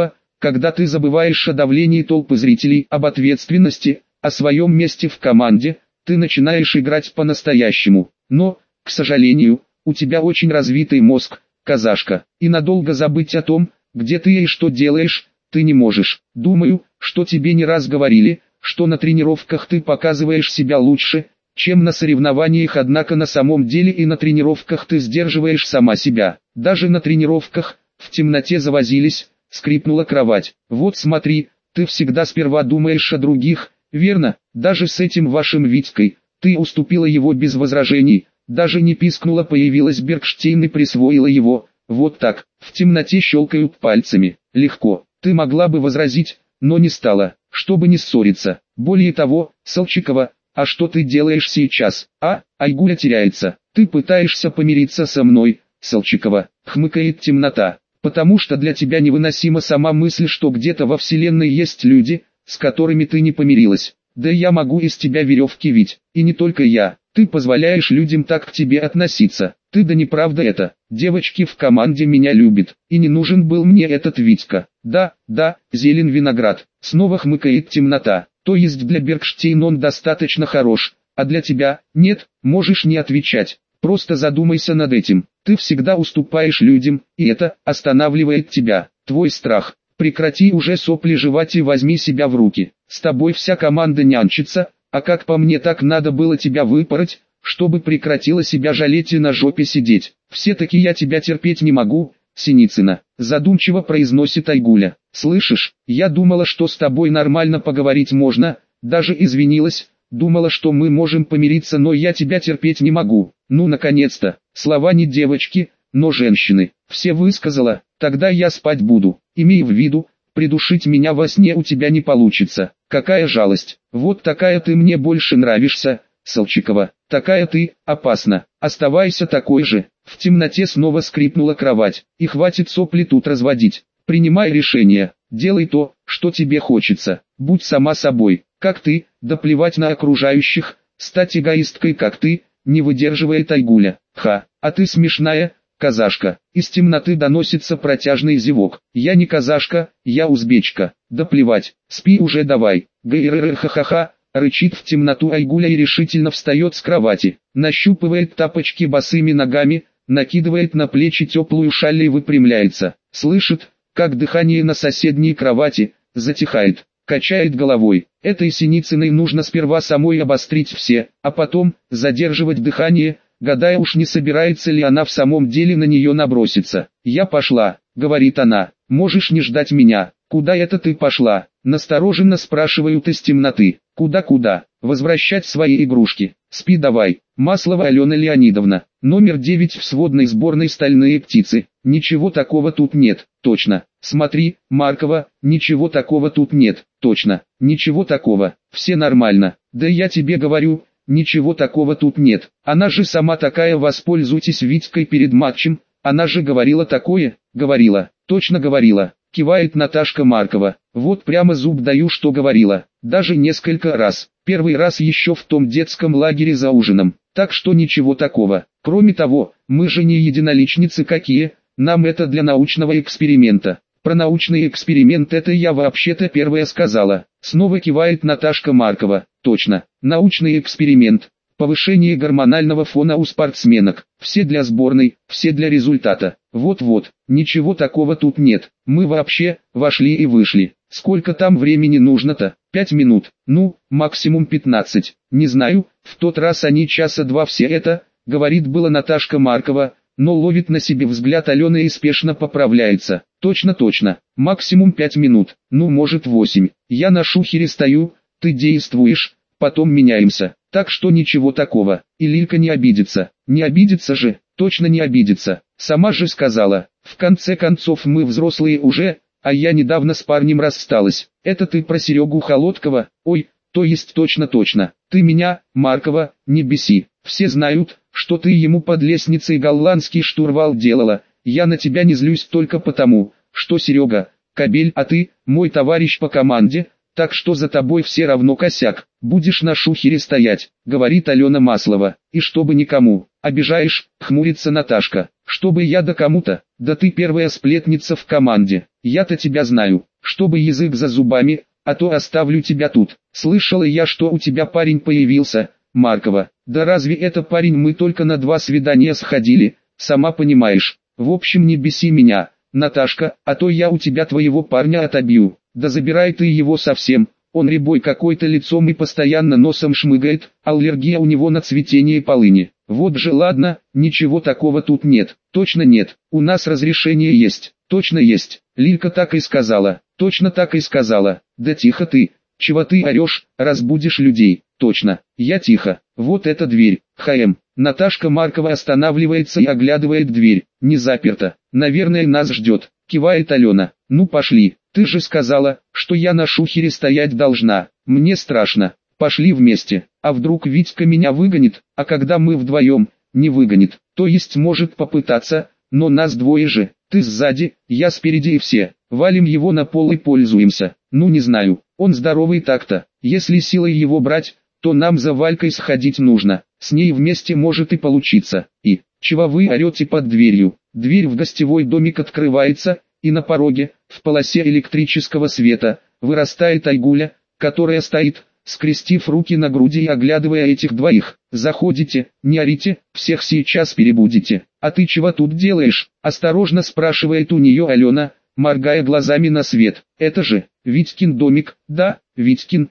Speaker 1: когда ты забываешь о давлении толпы зрителей, об ответственности, о своем месте в команде, ты начинаешь играть по-настоящему. Но, к сожалению, у тебя очень развитый мозг, казашка, и надолго забыть о том, где ты и что делаешь, ты не можешь. Думаю, что тебе не раз говорили, что на тренировках ты показываешь себя лучше, чем на соревнованиях, однако на самом деле и на тренировках ты сдерживаешь сама себя. Даже на тренировках, в темноте завозились, скрипнула кровать. Вот смотри, ты всегда сперва думаешь о других, верно? Даже с этим вашим Витькой, ты уступила его без возражений, даже не пискнула, появилась Бергштейн и присвоила его. Вот так, в темноте щелкают пальцами. Легко, ты могла бы возразить, но не стала, чтобы не ссориться. Более того, Салчикова, а что ты делаешь сейчас? Айгуля теряется. Ты пытаешься помириться со мной, Салчикова, хмыкает темнота. Потому что для тебя невыносима сама мысль, что где-то во вселенной есть люди, с которыми ты не помирилась. Да я могу из тебя веревки вить, и не только я. Ты позволяешь людям так к тебе относиться. Ты да неправда это. Девочки в команде меня любят, и не нужен был мне этот Витька. Да, зелен виноград. Снова хмыкает темнота. То есть для Бергштейн он достаточно хорош, а для тебя нет, можешь не отвечать. Просто задумайся над этим. Ты всегда уступаешь людям, и это останавливает тебя. Твой страх. Прекрати уже сопли жевать и возьми себя в руки. С тобой вся команда нянчится, а как по мне, так надо было тебя выпороть, чтобы прекратила себя жалеть и на жопе сидеть. Все-таки я тебя терпеть не могу, Синицына. Задумчиво произносит Айгуля. Слышишь, я думала, что с тобой нормально поговорить можно, даже извинилась, думала, что мы можем помириться, но я тебя терпеть не могу. Ну наконец-то, слова не девочки, но женщины. Все высказала, тогда я спать буду. Имей в виду, придушить меня во сне у тебя не получится. Какая жалость. Вот такая ты мне больше нравишься, Салчикова. Такая ты, опасна. Оставайся такой же. В темноте снова скрипнула кровать. И хватит сопли тут разводить. Принимай решение. Делай то, что тебе хочется. Будь сама собой, как ты, да плевать на окружающих. Стать эгоисткой, как ты, не выдерживает Айгуля. А ты смешная, казашка. Из темноты доносится протяжный зевок. Я не казашка, я узбечка. Да плевать, спи уже давай. Ха-ха-ха, рычит в темноту Айгуля и решительно встает с кровати. Нащупывает тапочки босыми ногами, накидывает на плечи теплую шаль и выпрямляется. Слышит, как дыхание на соседней кровати затихает. Качает головой. Этой Синицыной нужно сперва самой обострить все, а потом задерживать дыхание, гадая, уж не собирается ли она в самом деле на нее наброситься. «Я пошла», — говорит она, — «можешь не ждать меня». «Куда это ты пошла?» — настороженно спрашивают из темноты. «Куда?» «Возвращать свои игрушки. Спи давай». Маслова Алена Леонидовна, номер 9 в сводной сборной «Стальные птицы». Ничего такого тут нет, точно. Смотри, Маркова, ничего такого тут нет, точно. Ничего такого, все нормально. Да я тебе говорю, ничего такого тут нет. Она же сама такая, воспользуйтесь Витькой перед матчем. Она же говорила такое, говорила, точно говорила. Кивает Наташка Маркова. Вот прямо зуб даю, что говорила. Даже несколько раз. Первый раз еще в том детском лагере за ужином. Так что ничего такого. Кроме того, мы же не единоличницы какие, нам это для научного эксперимента. Про научный эксперимент это я вообще-то первая сказала. Снова кивает Наташка Маркова. Точно, научный эксперимент. Повышение гормонального фона у спортсменок. Все для сборной, все для результата. Вот-вот, ничего такого тут нет. Мы вообще, вошли и вышли. Сколько там времени нужно-то? 5 минут. Ну, максимум 15. Не знаю, в тот раз они часа два все это, говорит была Наташка Маркова, но ловит на себе взгляд Алены и спешно поправляется. Точно, максимум 5 минут, ну может 8. Я на шухере стою, ты действуешь, потом меняемся. Так что ничего такого, и Лилька не обидится. Не обидится же, точно не обидится. Сама же сказала, в конце концов мы взрослые уже, а я недавно с парнем рассталась. Это ты про Серегу Холодкова? Ой, то есть точно. Ты меня, Маркова, не беси. Все знают, что ты ему под лестницей голландский штурвал делала. Я на тебя не злюсь только потому, что Серега, кобель, а ты, мой товарищ по команде, так что за тобой все равно косяк. Будешь на шухере стоять, говорит Алена Маслова, и чтобы никому, обижаешь, хмурится Наташка. Чтобы я да кому-то, да ты первая сплетница в команде, я-то тебя знаю, чтобы язык за зубами, а то оставлю тебя тут. Слышала я, что у тебя парень появился, Маркова. Да разве это парень, мы только на 2 свидания сходили, сама понимаешь. В общем, не беси меня, Наташка, а то я у тебя твоего парня отобью. Да забирай ты его совсем, он рябой какой-то лицом и постоянно носом шмыгает, аллергия у него на цветение полыни. Вот же ладно, ничего такого тут нет, точно нет, у нас разрешение есть, точно есть. Лилька так и сказала, точно так и сказала. Да тихо ты, чего ты орешь, разбудишь людей, точно, я тихо. Вот эта дверь, Наташка Маркова останавливается и оглядывает дверь, не заперта, наверное нас ждет, кивает Алена. Ну пошли, ты же сказала, что я на шухере стоять должна, мне страшно, пошли вместе, а вдруг Витька меня выгонит, а когда мы вдвоем, не выгонит, то есть может попытаться, но нас двое же, ты сзади, я спереди и все, валим его на пол и пользуемся, ну не знаю, он здоровый так-то, если силой его брать, то нам за Валькой сходить нужно, с ней вместе может и получиться. И, чего вы орете под дверью? Дверь в гостевой домик открывается, и на пороге, в полосе электрического света, вырастает Айгуля, которая стоит, скрестив руки на груди и оглядывая этих двоих. Заходите, не орите, всех сейчас перебудите. А ты чего тут делаешь? Осторожно спрашивает у нее Алена, моргая глазами на свет. Это же, Витькин домик, да, Витькин.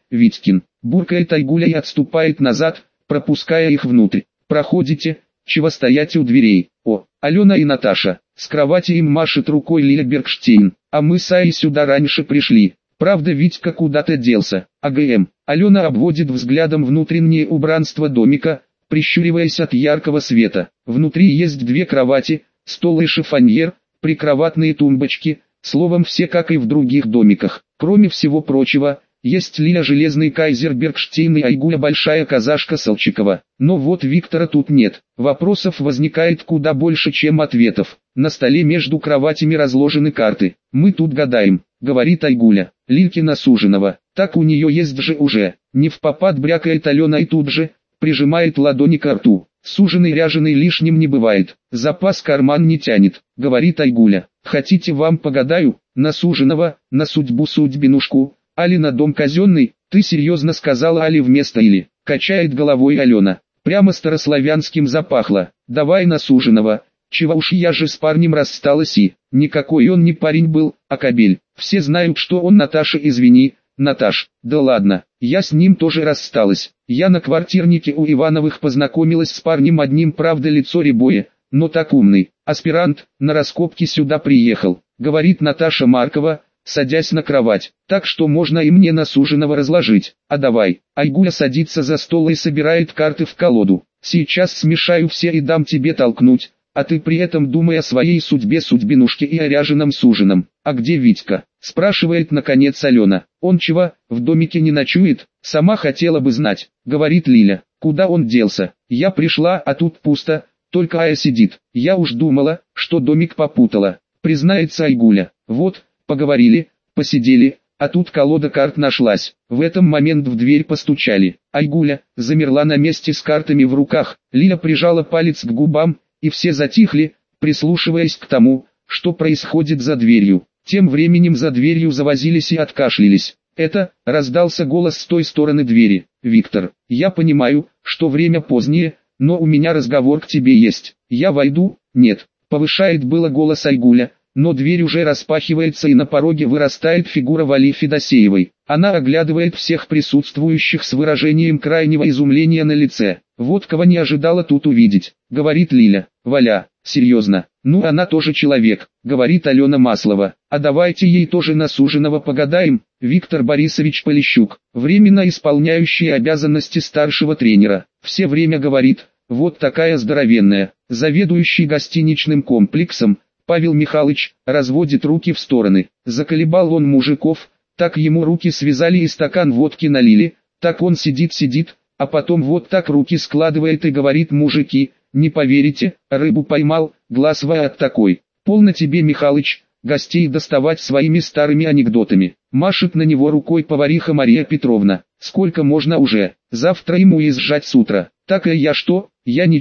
Speaker 1: Буркает Айгуля и отступает назад, пропуская их внутрь. Проходите, чего стоять у дверей. О, Алена и Наташа, с кровати им машет рукой Лиля Бергштейн, а мы с Аей сюда раньше пришли. Правда Витька куда-то делся. АГМ. Алена обводит взглядом внутреннее убранство домика, прищуриваясь от яркого света. Внутри есть 2 кровати, стол и шифоньер, прикроватные тумбочки, словом все как и в других домиках. Кроме всего прочего, есть Лиля Железный Кайзер Бергштейн и Айгуля Большая Казашка Солчикова. Но вот Виктора тут нет. Вопросов возникает куда больше, чем ответов. На столе между кроватями разложены карты. «Мы тут гадаем», — говорит Айгуля. «Лилькина суженого. Так у нее есть же уже». Не впопад брякает Алена и тут же прижимает ладони к рту. «Суженый ряженый лишним не бывает. Запас карман не тянет», — говорит Айгуля. «Хотите вам погадаю? На суженого, на судьбинушку. Али на дом казенный, ты серьезно сказала Али вместо или?» Качает головой Алена. Прямо старославянским запахло. «Давай на суженого. Чего уж я же с парнем рассталась и...» Никакой он не парень был, а кобель. Все знают, что он Наташа, извини, Наташ. Да ладно, я с ним тоже рассталась. Я на квартирнике у Ивановых познакомилась с парнем одним, правда лицо рябое, но так умный. Аспирант, на раскопки сюда приехал, говорит Наташа Маркова, садясь на кровать, так что можно и мне на суженого разложить. А давай. Айгуля садится за стол и собирает карты в колоду. Сейчас смешаю все и дам тебе толкнуть, а ты при этом думай о своей судьбинушке и о ряженом суженом. А где Витька? Спрашивает наконец Алена. Он чего, в домике не ночует? Сама хотела бы знать, говорит Лиля. Куда он делся? Я пришла, а тут пусто, только Ая сидит. Я уж думала, что домик попутала, признается Айгуля. Вот, поговорили, посидели, а тут колода карт нашлась. В этом момент в дверь постучали. Айгуля замерла на месте с картами в руках. Лиля прижала палец к губам, и все затихли, прислушиваясь к тому, что происходит за дверью. Тем временем за дверью завозились и откашлялись. «Это», — раздался голос с той стороны двери. «Виктор, я понимаю, что время позднее, но у меня разговор к тебе есть. Я войду?» «Нет», — повышает было голос Айгуля, но дверь уже распахивается и на пороге вырастает фигура Вали Федосеевой. Она оглядывает всех присутствующих с выражением крайнего изумления на лице. «Вот кого не ожидала тут увидеть», — говорит Лиля. «Валя, серьезно, ну она тоже человек», — говорит Алена Маслова. «А давайте ей тоже на суженого погадаем». Виктор Борисович Полищук, временно исполняющий обязанности старшего тренера, все время говорит: «Вот такая здоровенная». Заведующий гостиничным комплексом Павел Михайлович разводит руки в стороны. Заколебал он мужиков, так ему руки связали и стакан водки налили, так он сидит, а потом вот так руки складывает и говорит: «Мужики, не поверите, рыбу поймал, глаз от такой». «Полно тебе, Михалыч, гостей доставать своими старыми анекдотами», машет на него рукой повариха Мария Петровна. «Сколько можно уже, завтра ему уезжать с утра». «Так и я что?» «Я ничего,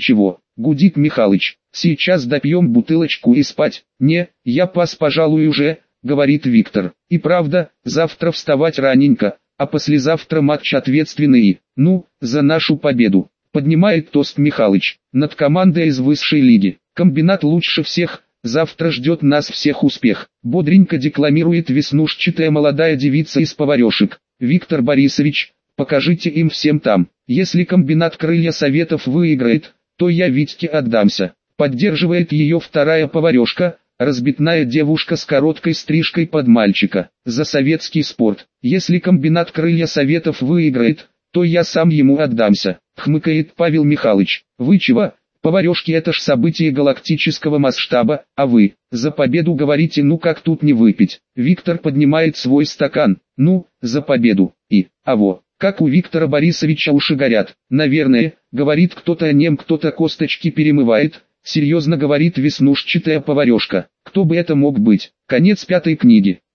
Speaker 1: гудит Михалыч. Сейчас допьем бутылочку и спать. Не, я пас пожалуй уже, говорит Виктор. И правда, завтра вставать раненько, а послезавтра матч ответственный. Ну, за нашу победу. Поднимает тост Михалыч. Над командой из высшей лиги. Комбинат лучше всех. Завтра ждет нас всех успех. Бодренько декламирует веснушчатая молодая девица из поварешек. Виктор Борисович, покажите им всем там. Если комбинат Крылья Советов выиграет, то я Витьке отдамся. Поддерживает ее вторая поварешка, разбитная девушка с короткой стрижкой под мальчика. За советский спорт. Если комбинат Крылья Советов выиграет, то я сам ему отдамся. Хмыкает Павел Михайлович. Вы чего? Поварешки — это ж событие галактического масштаба, а вы, за победу говорите, ну как тут не выпить. Виктор поднимает свой стакан, ну, за победу, и, как у Виктора Борисовича уши горят. Наверное, говорит кто-то нем, кто-то косточки перемывает, серьезно говорит веснушчатая поварешка. Кто бы это мог быть? Конец 5 книги.